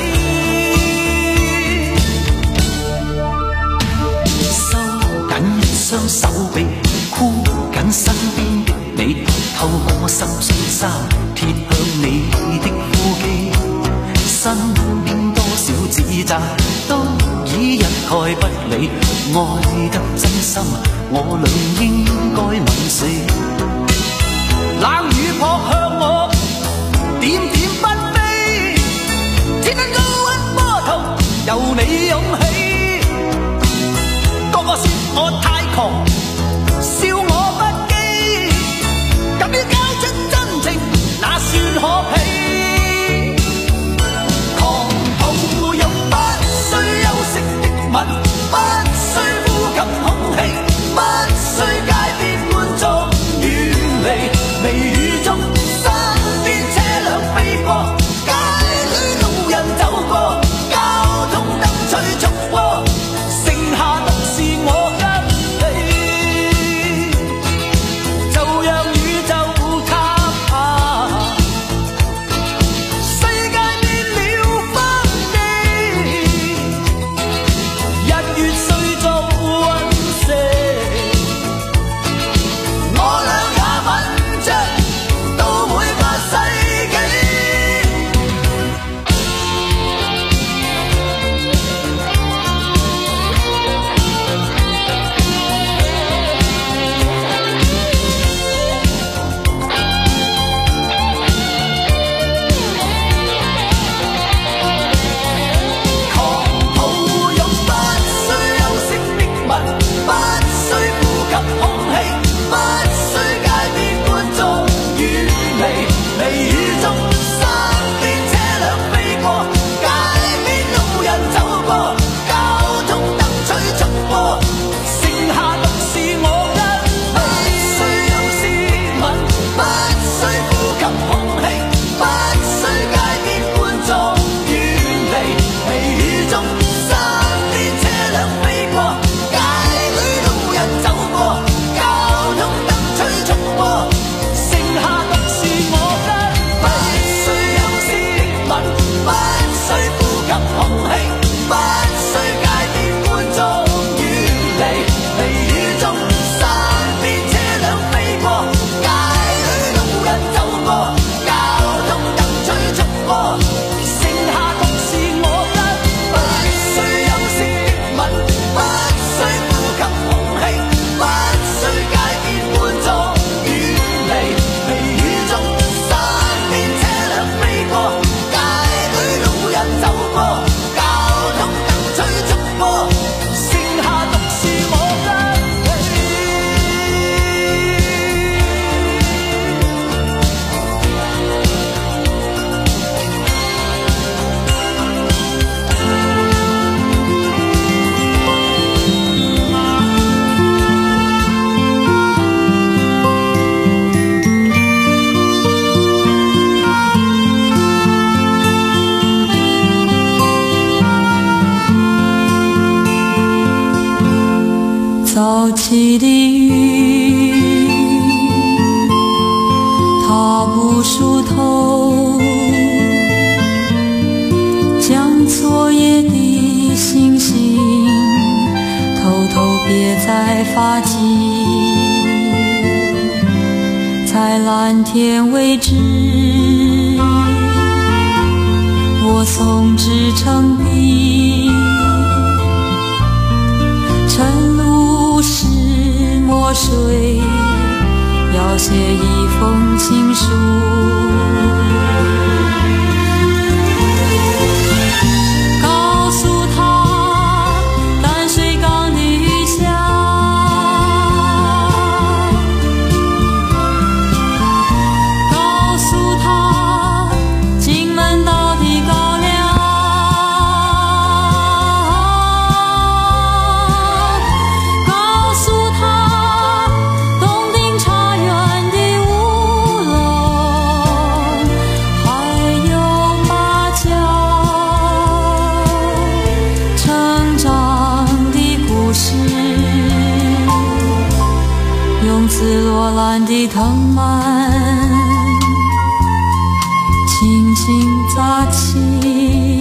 你。收緊一雙手臂，箍緊身邊的你，透過濕碎衫貼向你的呼機。身邊多少指責都已一概不理，愛得真心，我倆應該吻死。冷雨撲向我，點點紛飛，千斤高溫波濤由你湧起。個個說我太狂，笑我不羈，咁要交出真情，那算可鄙？狂暴用不需休息的吻，不需呼吸空氣，不需街邊觀眾遠離，微雨中身邊車輛飛過，街裏路人走過，交通燈催促過，剩下的是我跟你。 起的雨，它不梳头，将昨夜的星星偷偷别在发髻，在蓝天为止，我松枝成笔，晨露是墨水，要写一封情书。告诉他淡水港的雨下，告诉他金门岛的高粱，告诉他东丁茶园的乌龙，还有芭蕉成长的故事，用紫罗兰的藤蔓轻轻扎起，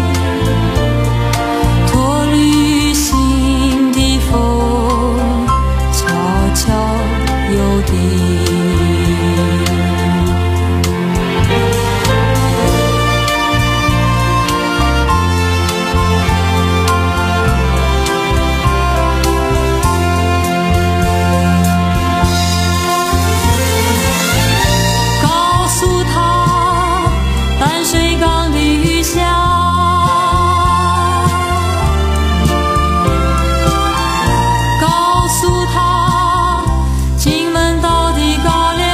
托旅行的风悄悄游递。告诉他淡水港的雨下，告诉他金门岛的高粱，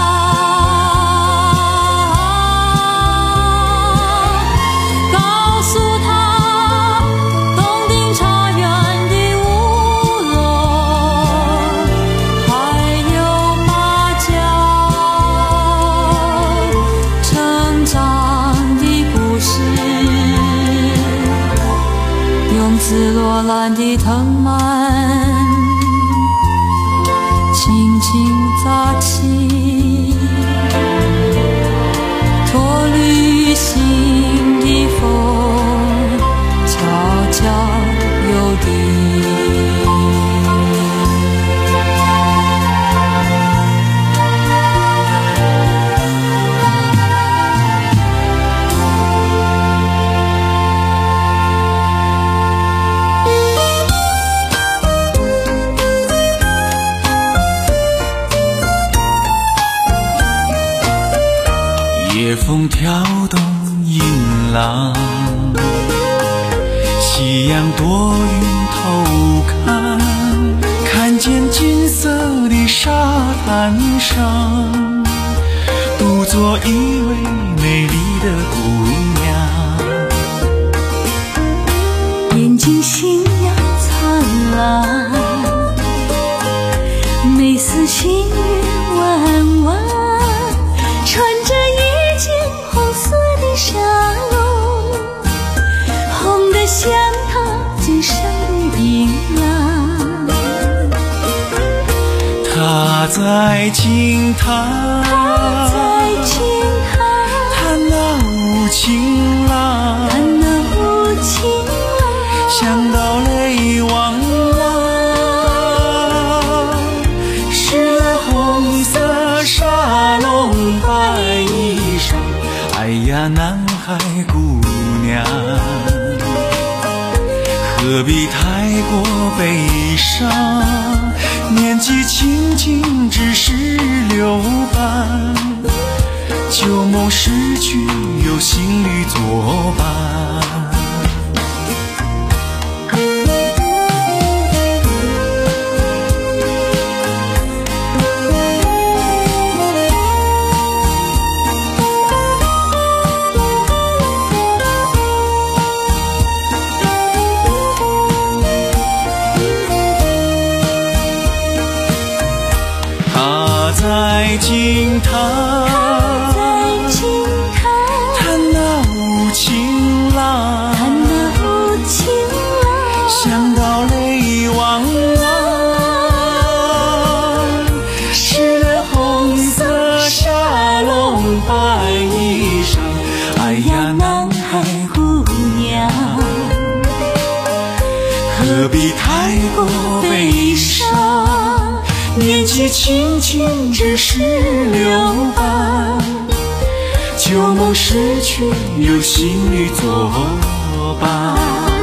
告诉他东丁茶园的乌龙，还有芭蕉成长的故事，用紫罗兰的藤蔓轻轻扎起，托旅行的风悄悄游递。 夜风挑动银浪，夕阳躲云偷看，看见金色的沙滩上，独坐一位美丽的姑娘， 眼睛星样灿烂，眉似新月弯弯，穿着一件红色的纱笼，红得像她肩上的银浪。 她在轻弹， 她在轻弹， 弹那无情郎， 弹那无情郎， 想到泪汪汪，湿了红色纱笼白衣裳。哎呀，南海姑娘，何必太过悲伤？年纪轻轻只是留伴，旧梦逝去有新侣作伴。在轻弹， 在轻弹， 弹那无情郎， 弹那无情郎， 想到泪汪汪， 何必太过悲伤？年纪轻轻只是留白，旧梦逝去有新侣作伴。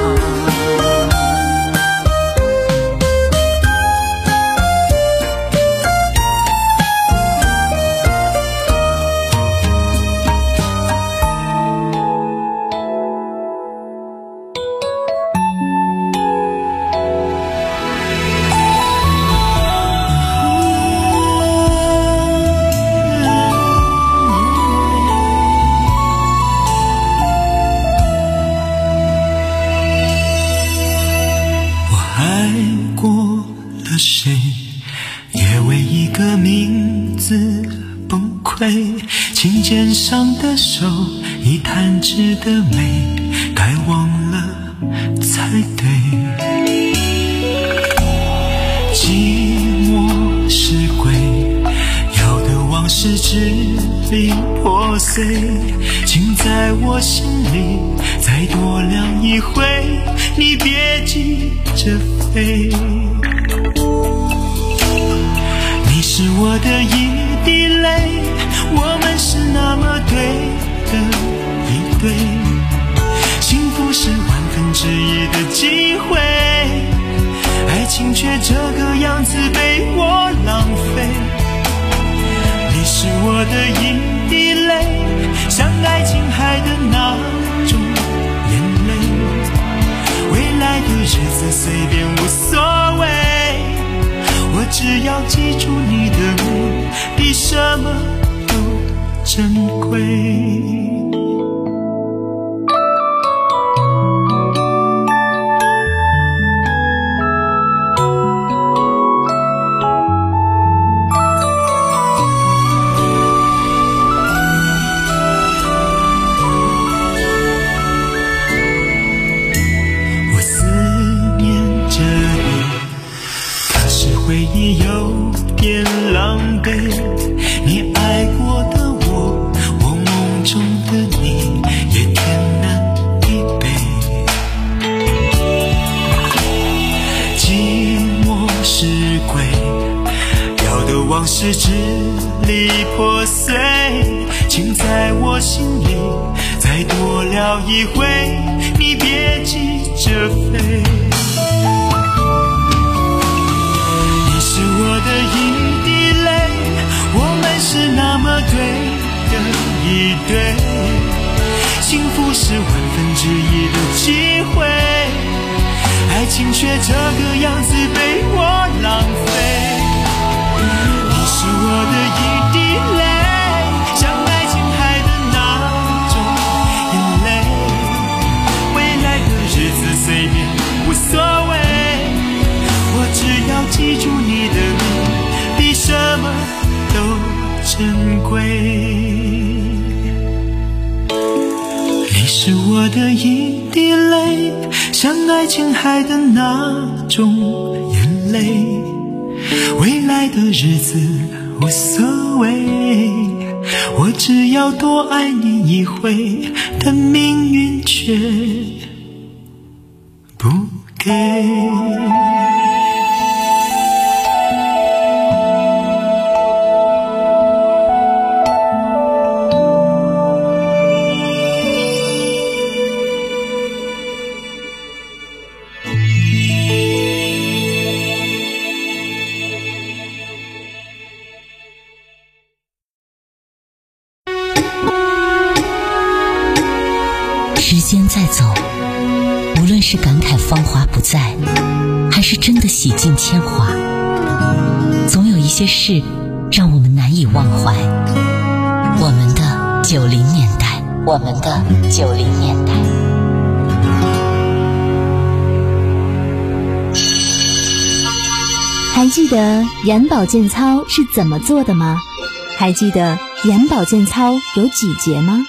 琴键上的手，一弹指的美，该忘了才对。寂寞是鬼，要的往事支离破碎，请在我心里再多亮一回，你别急着飞。你是我的一滴泪，我们是那么对的一对，幸福是万分之一的机会，爱情却这个样子被我浪费。你是我的一滴泪，像爱琴海的那种眼泪，未来的日子随便无所谓，我只要记住你的美，比什么都珍贵。我思念着你，可是回忆有点狼狈，你爱过的我，我梦中的你也天南地北。寂寞是鬼，要的往事支离破碎，请在我心里再多聊一回，你别急着飞。你是我的一滴泪，我们是那么对的一对，幸福是万分之一的机会，爱情却这个样子被我浪费。你是我的一滴泪，像爱琴海的那种眼泪，未来的日子随便无所谓，我只要记住你的美，比什么都珍贵。你是我的一滴泪，像爱琴海的那种眼泪，未来的日子无所谓，我只要多爱你一回，但命运却不给。 时间在走，无论是感慨芳华不再，还是真的洗尽铅华，总有一些事让我们难以忘怀。我们的九零年代，我们的九零年代。 还记得眼保健操是怎么做的吗？还记得眼保健操有几节吗？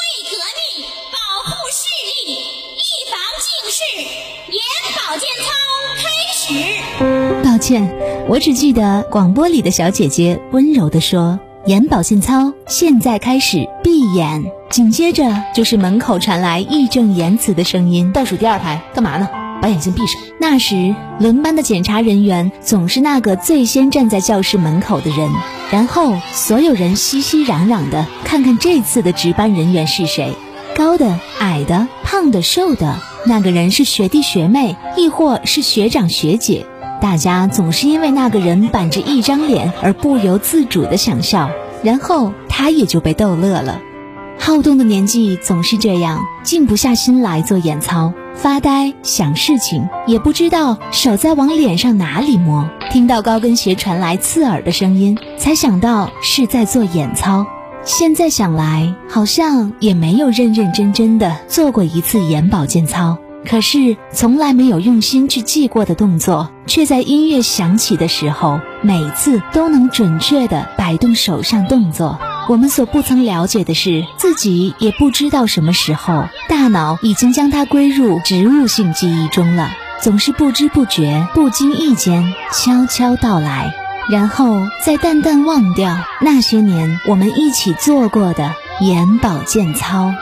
抱歉，我只记得广播里的小姐姐温柔地说：“眼保健操，现在开始，闭眼。”紧接着就是门口传来义正言辞的声音：“倒数第二排，干嘛呢？” 把眼睛闭上。那时轮班的检查人员总是那个最先站在教室门口的人，然后所有人熙熙攘攘的看看这次的值班人员是谁，高的、矮的、胖的、瘦的，那个人是学弟学妹，亦或是学长学姐。大家总是因为那个人板着一张脸而不由自主的想笑，然后他也就被逗乐了。好动的年纪总是这样，静不下心来做眼操，发呆想事情，也不知道手在往脸上哪里摸。听到高跟鞋传来刺耳的声音，才想到是在做眼操。现在想来，好像也没有认认真真的做过一次眼保健操，可是从来没有用心去记过的动作，却在音乐响起的时候，每次都能准确地摆动手上动作。我们所不曾了解的是，自己也不知道什么时候，大脑已经将它归入植物性记忆中了，总是不知不觉、不经意间悄悄到来，然后再淡淡忘掉那些年我们一起做过的眼保健操。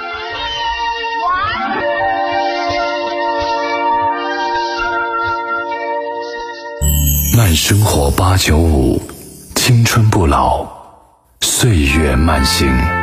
慢生活八九五，青春不老，岁月慢行。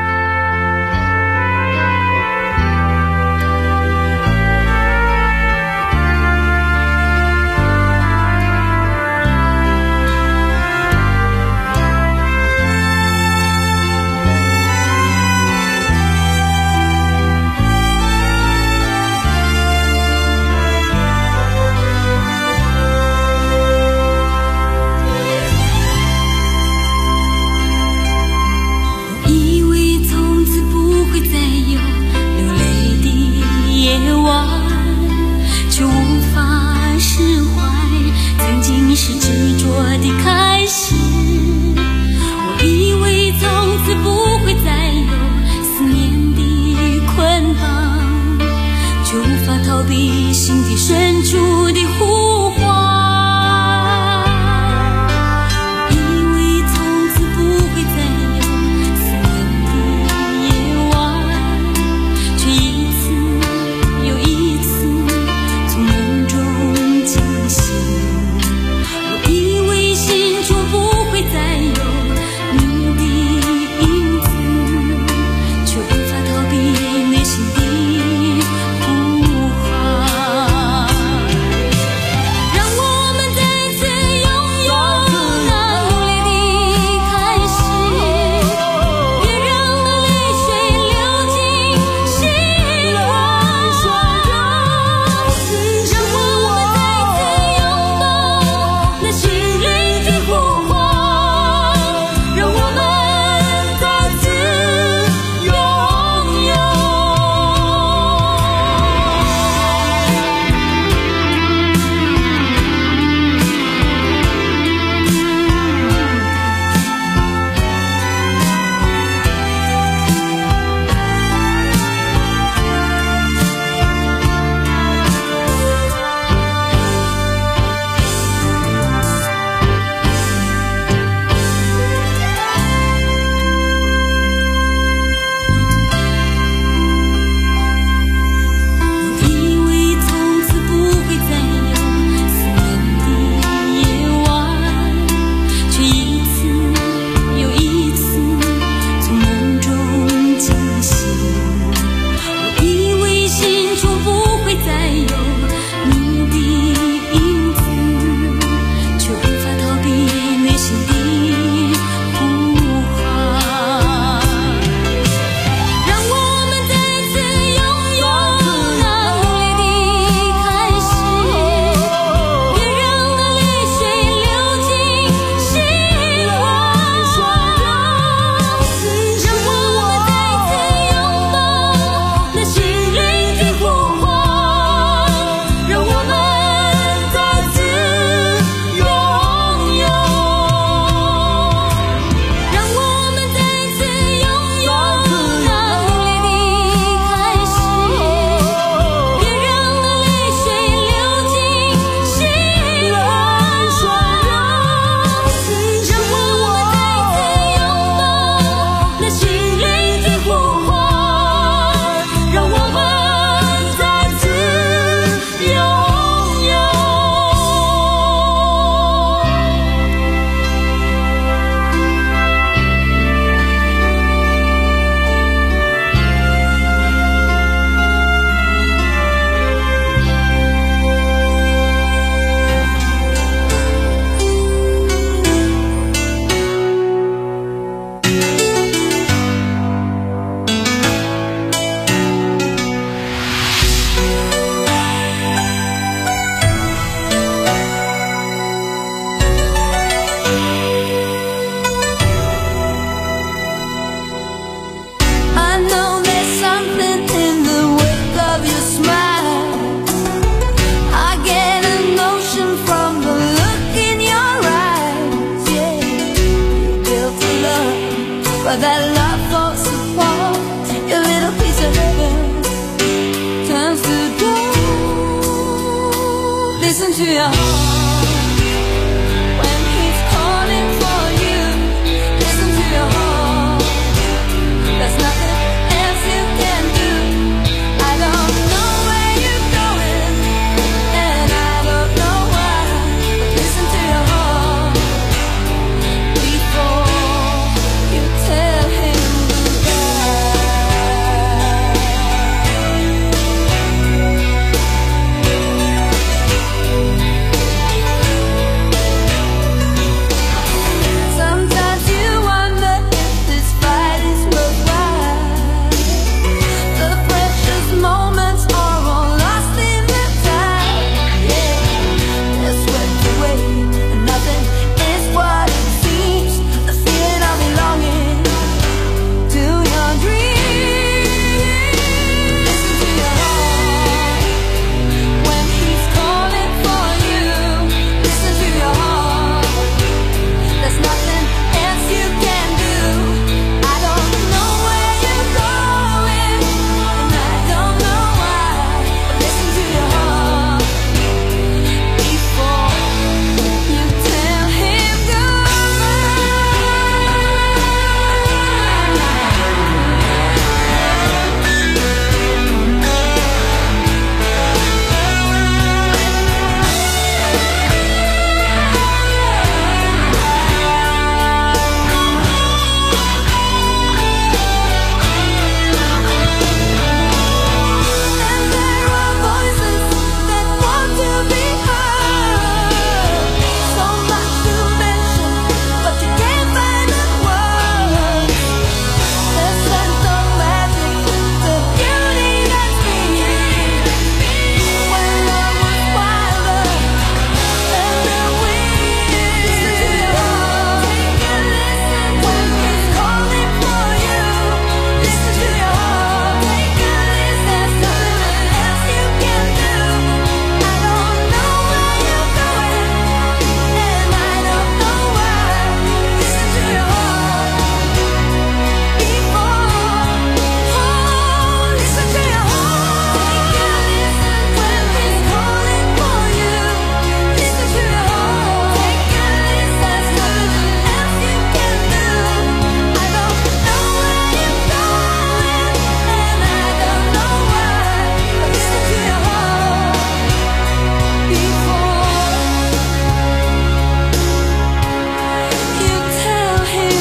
逃避心底深处的呼唤，以为从此不会再有思念的夜晚，却一次又一次从梦中惊醒。我以 of that love falls apart. Your little piece of heaven turns to gold. Listen to your heart when he's calling for you. Listen to your heart. There's nothing else you can do. I don't know where you're going, and I don't know why, but listen to your heart before you tell him sometimes you wonder if this fight is worthwhile. The precious moments are all lost in the tide. Yeah, they're swept away, and nothing is what it seems. The feeling of belonging to your dreams. Listen to your heart when he's calling for you. Listen to your heart. There's nothing else you can do. I don't know where you're going, and I don't know why, but listen to your heart before you tell him And there are voices that want to be heard. So much to mention, but you can't find the words. The sense of magic, the beauty that's been when love was wilder than the wind. Listen to your heart. Take a listen when he's calling for you. Listen to your heart. Take a listen. There's nothing else you can do. I don't know where you're going, and I don't know why. Listen to your heart before. Oh, listen to your heart. Take a listen when he's calling for you. Listen to your heart. Take a listen. There's nothing else you can do. I don't know where you're going, and I don't know why. But listen to your heart before you tell him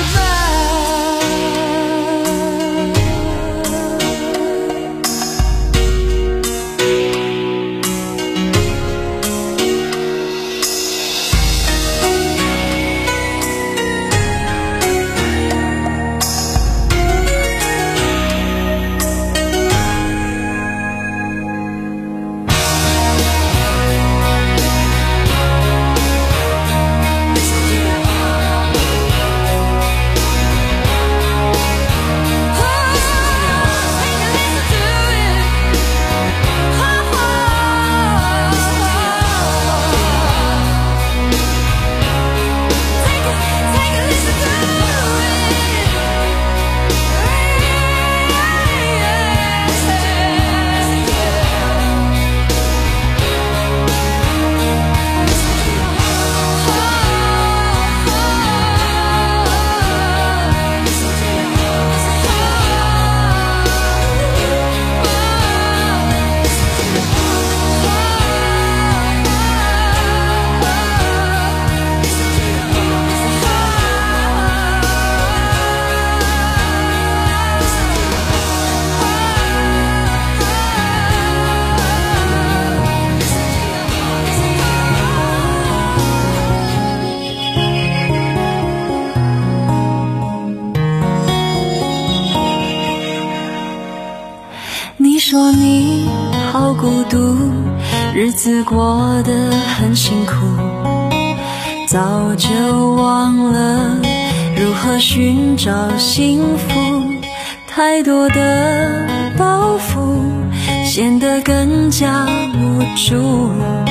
说你好孤独，日子过得很辛苦，早就忘了如何寻找幸福，太多的包袱显得更加无助，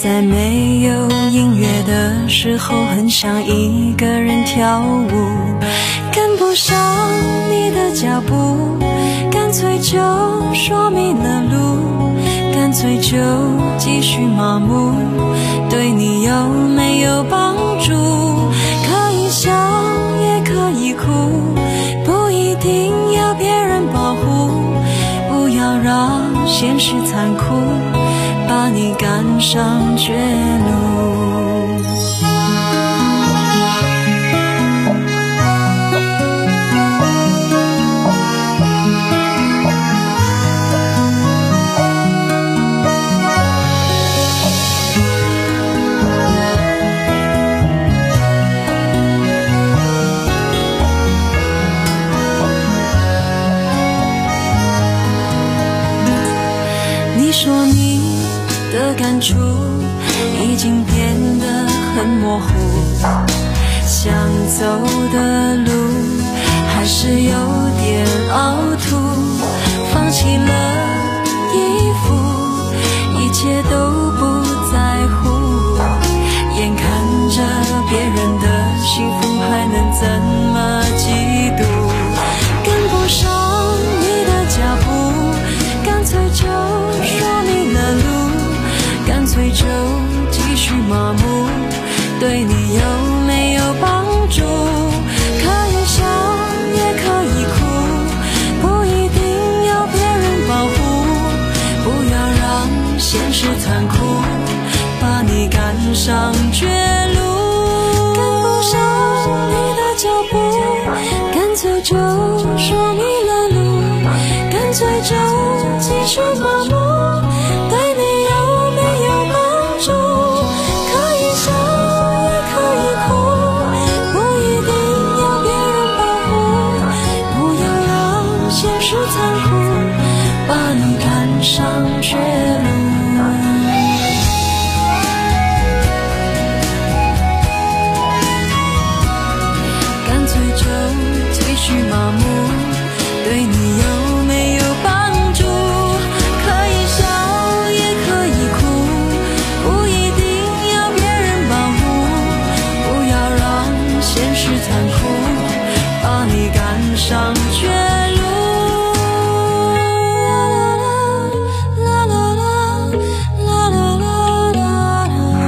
在没有音乐的时候，很想一个人跳舞，跟不上你的脚步，干脆就说迷了路，干脆就继续麻木，对你有没有帮助？可以笑也可以哭，不一定要别人保护，不要让现实残酷把你赶上绝路。你说你的感触已经变得很模糊，想走的路还是有点凹凸，放弃了衣服，一切都不在乎，眼看着别人的幸福还能怎么嫉妒，跟不上你的脚步，干脆就说迷了路，干脆就继续麻木，对你有没有帮助？可以笑也可以哭，不一定要别人保护，不要让现实残酷把你赶上绝路。跟不上你的脚步，干脆就说迷了路，干脆就继续麻木，对你有没有帮助？可以笑也可以哭，不一定要别人保护，不要让现实残酷把你赶上绝路。干脆就继续麻木，对你有没有帮助？可以笑也可以哭，不一定要别人保护，不要让现实残酷把你赶上绝路。啦啦啦啦啦啦啦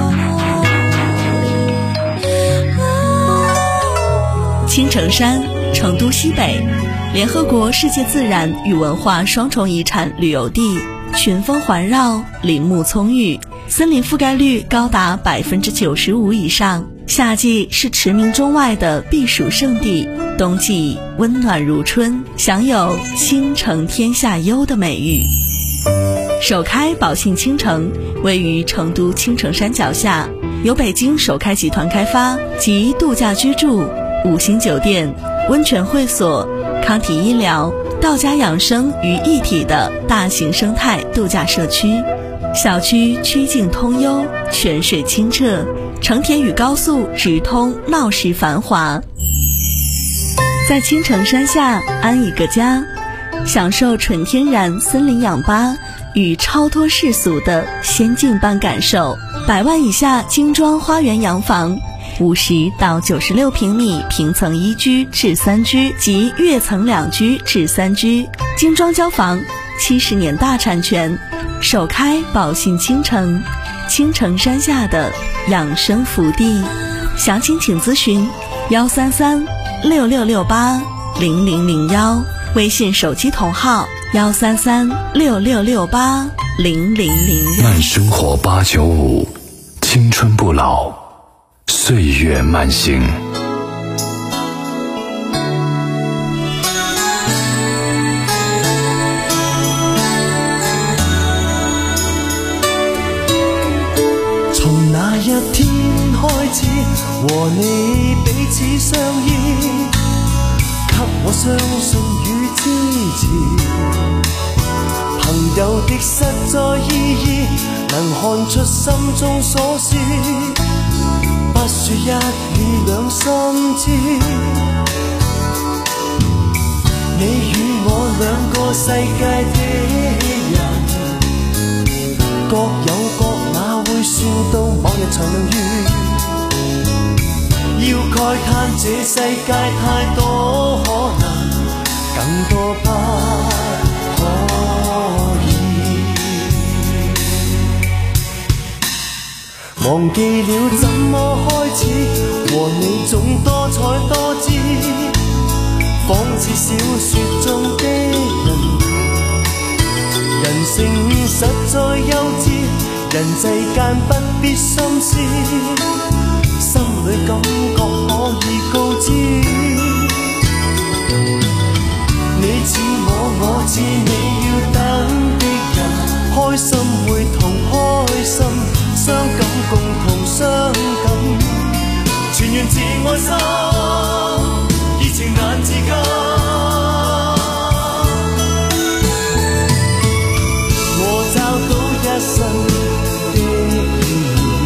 啦。 青城山，成都西北，联合国世界自然与文化双重遗产旅游地，群峰环绕，林木葱郁，森林覆盖率高达百分之九十五以上。夏季是驰名中外的避暑胜地，冬季温暖如春，享有倾城天下优的美誉。首开宝信倾城位于成都青城山脚下，由北京首开集团开发，集度假居住、五星酒店、温泉会所、康体医疗、道家养生于一体的大型生态度假社区。小区曲径通幽，泉水清澈，成田与高速直通，闹市繁华。在青城山下安一个家，享受纯天然森林氧吧与超脱世俗的仙境般感受。百万以下精装花园洋房，五十到九十六平米平层一居至三居及跃层两居至三居，精装交房，七十年大产权，首开宝信倾城，青城山下的养生福地。详情请咨询幺三三六六六八零零零幺，微信手机同号幺三三六六六八零零零幺。 慢生活八九五，青春不老，岁月慢行。 從那一天開始，和你彼此相依，給我相信與支持。朋友的實在意義，能看出心中所思，不說一語兩心知。你與我兩個世界的人，各有各那會算到某日才能遇。要慨嘆這世界太多可能，更多不可以。忘記了怎麼開始，和你總多彩多姿，仿似小說中的人，人性實在幼稚，人世間不必心思，心裏感覺可以告知。你似我，我似你，要等的人，開心會同開心，傷感共同傷感，全緣自愛心，熱情難自禁。我找到一生的意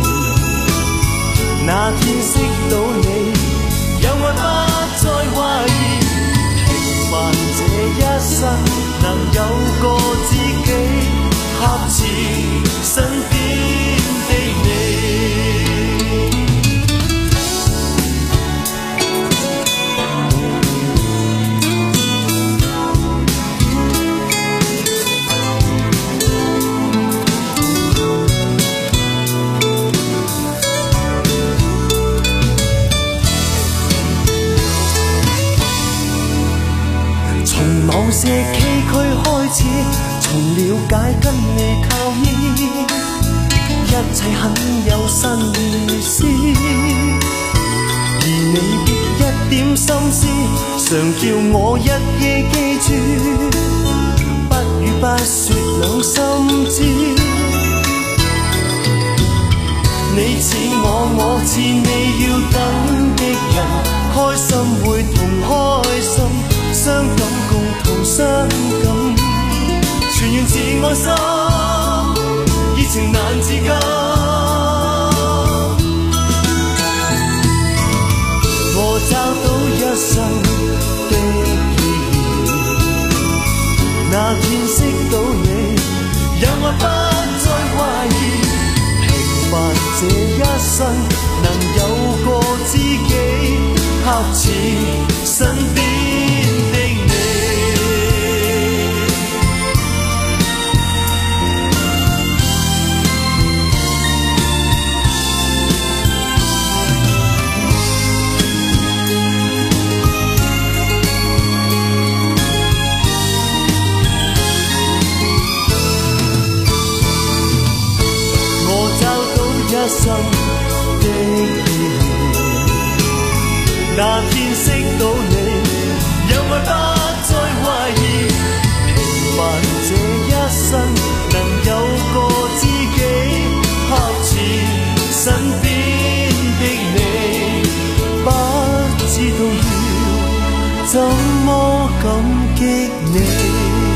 義，那天識到你，有愛不再懷疑，平凡這一生能有個知己，恰似身邊的你。某些崎嶇開始，從了解跟你靠依，一切很有新意思。而你的一點心思，常叫我一夜記住，不語不說兩心知。你似我，我似你，要等的人，開心會同開心，傷感共同傷感，全緣自愛心，熱情難自禁。我找到一生的意義，那天識到你，有愛不再懷疑，平凡這一生能有個知己，恰似身邊的你。我找到一生的意義，那天識到你，有愛不再懷疑，平凡這一生能有個知己，恰似身邊的你，不知道要怎麼感激你。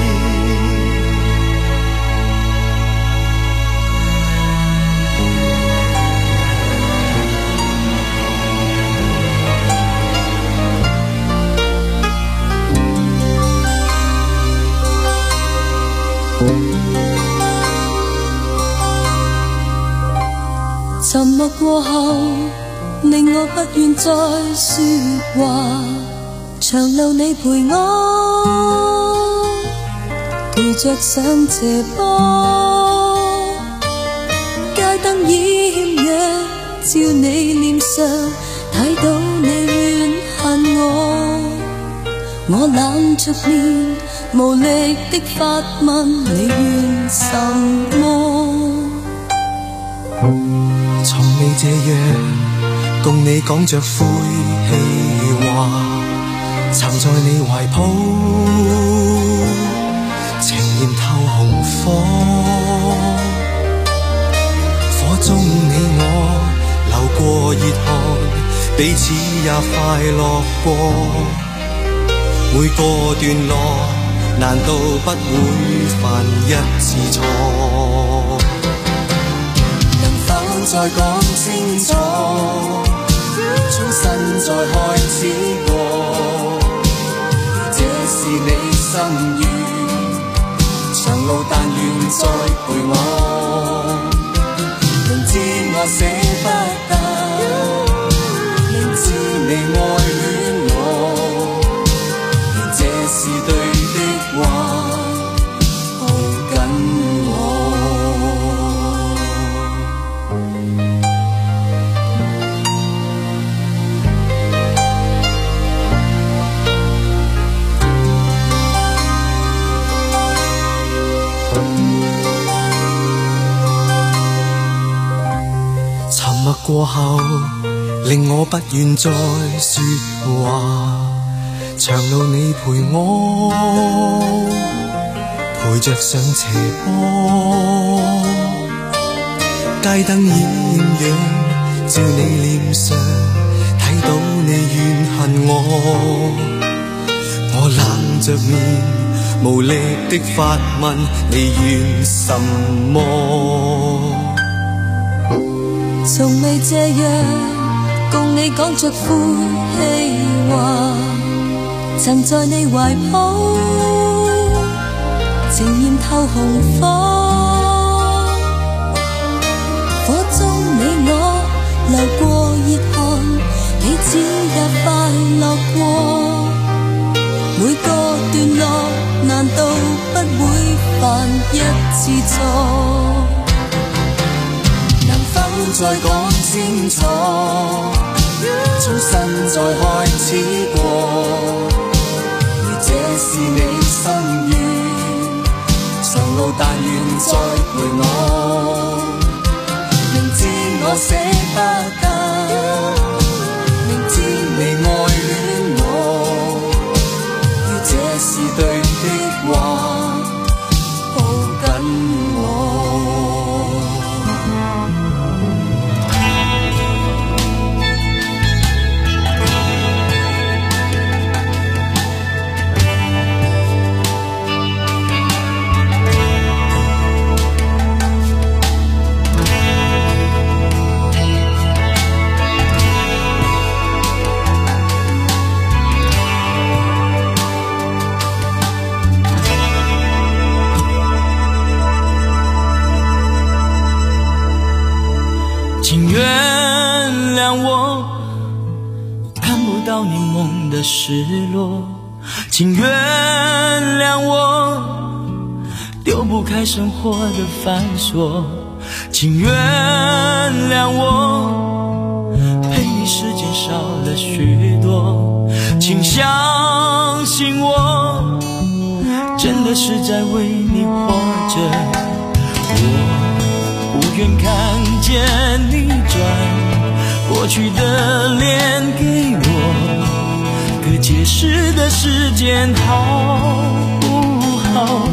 沉默過後，令我不願再說話。長路你陪我，陪着上斜坡，街燈掩約，照你臉上，睇到你怨恨我。我冷着面，無力的發問你怨什麼？ 從未這樣共你講着晦氣話，沉在你懷抱，情焰透紅火，火中你我流過熱汗，彼此也快樂過。每個段落難道不會犯一次錯？再講清楚，重新再開始過，這是你心願，長路但願再陪我，明知也捨不得，明知你愛戀我，而這是對的話，抱緊我。 沉默過後，令我不願再說話。長路你陪我，陪着上斜坡，街燈豔陽照你臉上，睇到你怨恨我。我冷着面，無力的發問你願什麼。 從未這樣共你講着呼氣話，曾在你懷抱情豔透紅火，火中你我流過熱汗，彼此也快樂過，每個段落難道不會犯一次錯？ 再講清楚，重新再開始過，而這是你心願，長路但願再陪我，明知我捨不得，明知你愛戀我，而這是對的話，抱緊我。请原谅我看不到你梦的失落，请原谅我丢不开生活的繁琐，请原谅我陪你时间少了许多，请相信我真的是在为你活着，我不愿看见你转过去的脸给我，可解释的时间好不好？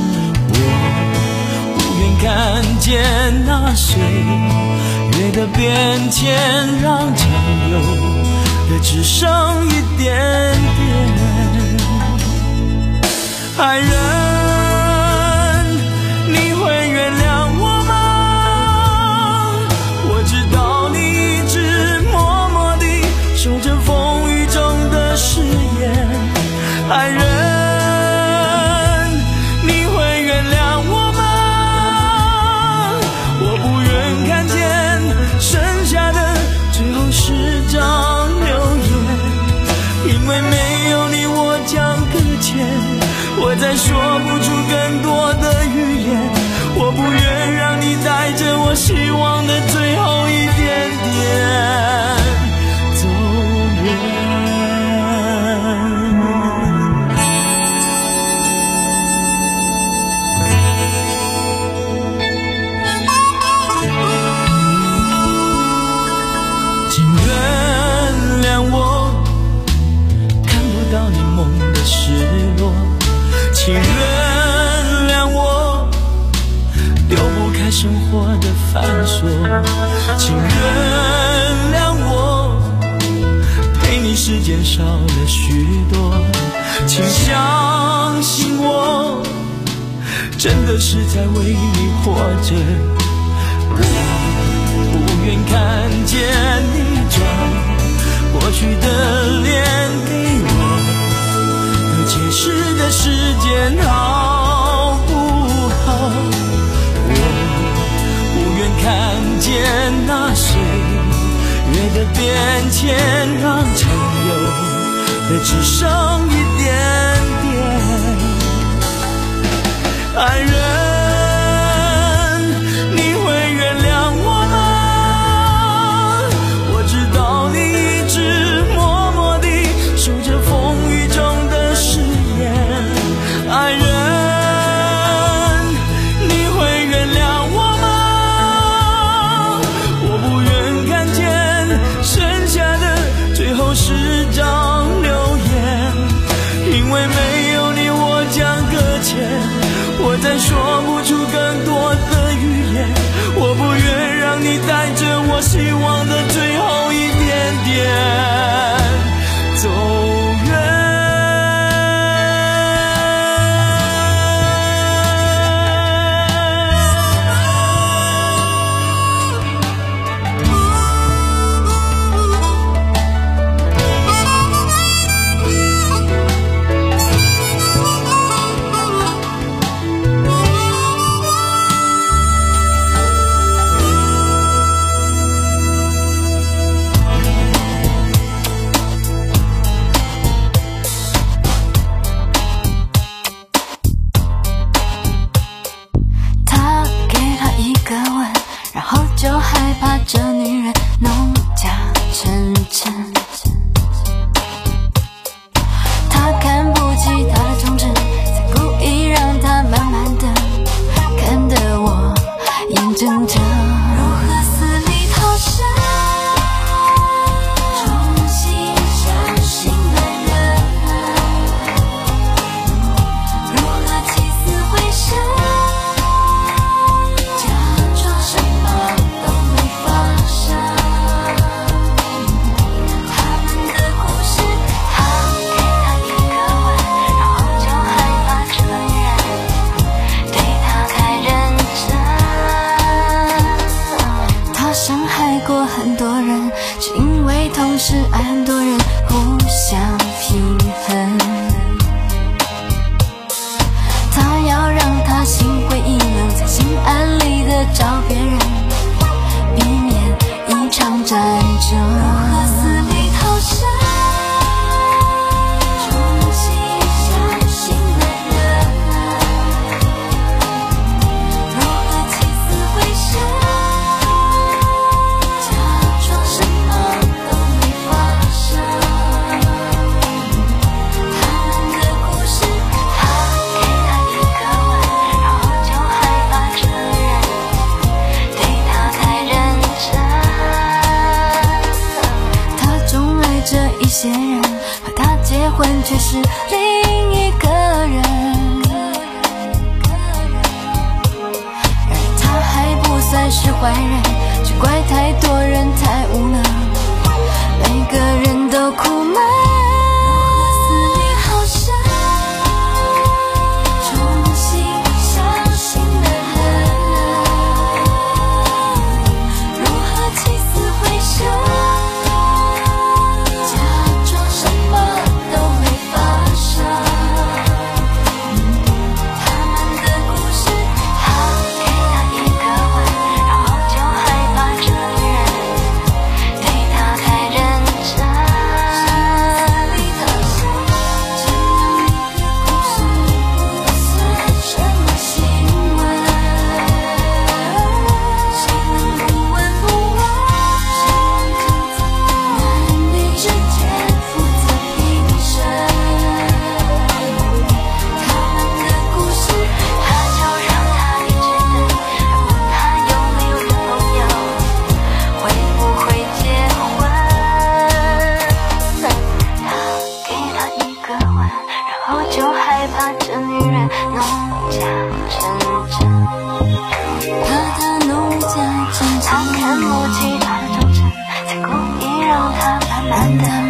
我不愿看见那岁月的变迁，让长留的只剩一点点。爱人，你会原谅我吗？我知道你一直默默地守着风雨中的誓言。爱人，你会原谅我吗？我不愿看见剩下的最后是张留言，因为没有你我将搁浅，我再说不出更多的语言，我不愿让你带着我希望的最后一点点走远。请原谅我看不到你梦的失落，请原谅我丢不开生活的繁琐，请原谅我陪你时间少了许多，请相信我真的是在为你活着，我不愿看见你转过去的脸给我，可解释的时间好不好？我不愿看见那的变迁，让曾有的只剩一点点。爱人，你会原谅我吗？我知道你一直默默地守着风雨中的誓言。爱人，你会原谅我吗？我不愿看见剩下的最后是张留言，因为没有你我将搁浅，我再说不出更多的语言，我不愿让你带着我希望的最后一点点走远。 这女人弄假成真，他看不起她的忠贞，才故意让她慢慢的看得我眼睁睁。如何死里逃生，重新相信男人，如何起死回生，假装什么都没发生。他们的故事，他给他一个吻，然后就害怕承认，对他太认真。他伤害过很多人，是因为同时爱很多人，互相平衡。他要让他心灰意冷，在心安理得找别人，避免一场战争。如何死里逃生，重新相信男人，如何起死回生，假装什么都没发生。他们的故事，他给他一个吻，然后就害怕承认，对他太认真。他钟爱着一些人，和他结婚却是另一个人，然而他还不算是坏人，只怪太多人太无能，每个人都苦闷。如何死里逃生，重新相信男人，如何起死回生，假装什么都没发生。他们的故事，他给他一个吻，然后就害怕承认，对他太认真。死里逃生，这样一个故事不算什么新闻，谁能不闻不问？男女之间负责平生，他们的故事，他就让他一直等，问他有没有男朋友，会不会结婚。他给他一个吻，然后就害怕这女人弄假成真，怕他弄假成真。他看不起他的忠诚，才故意让他慢慢的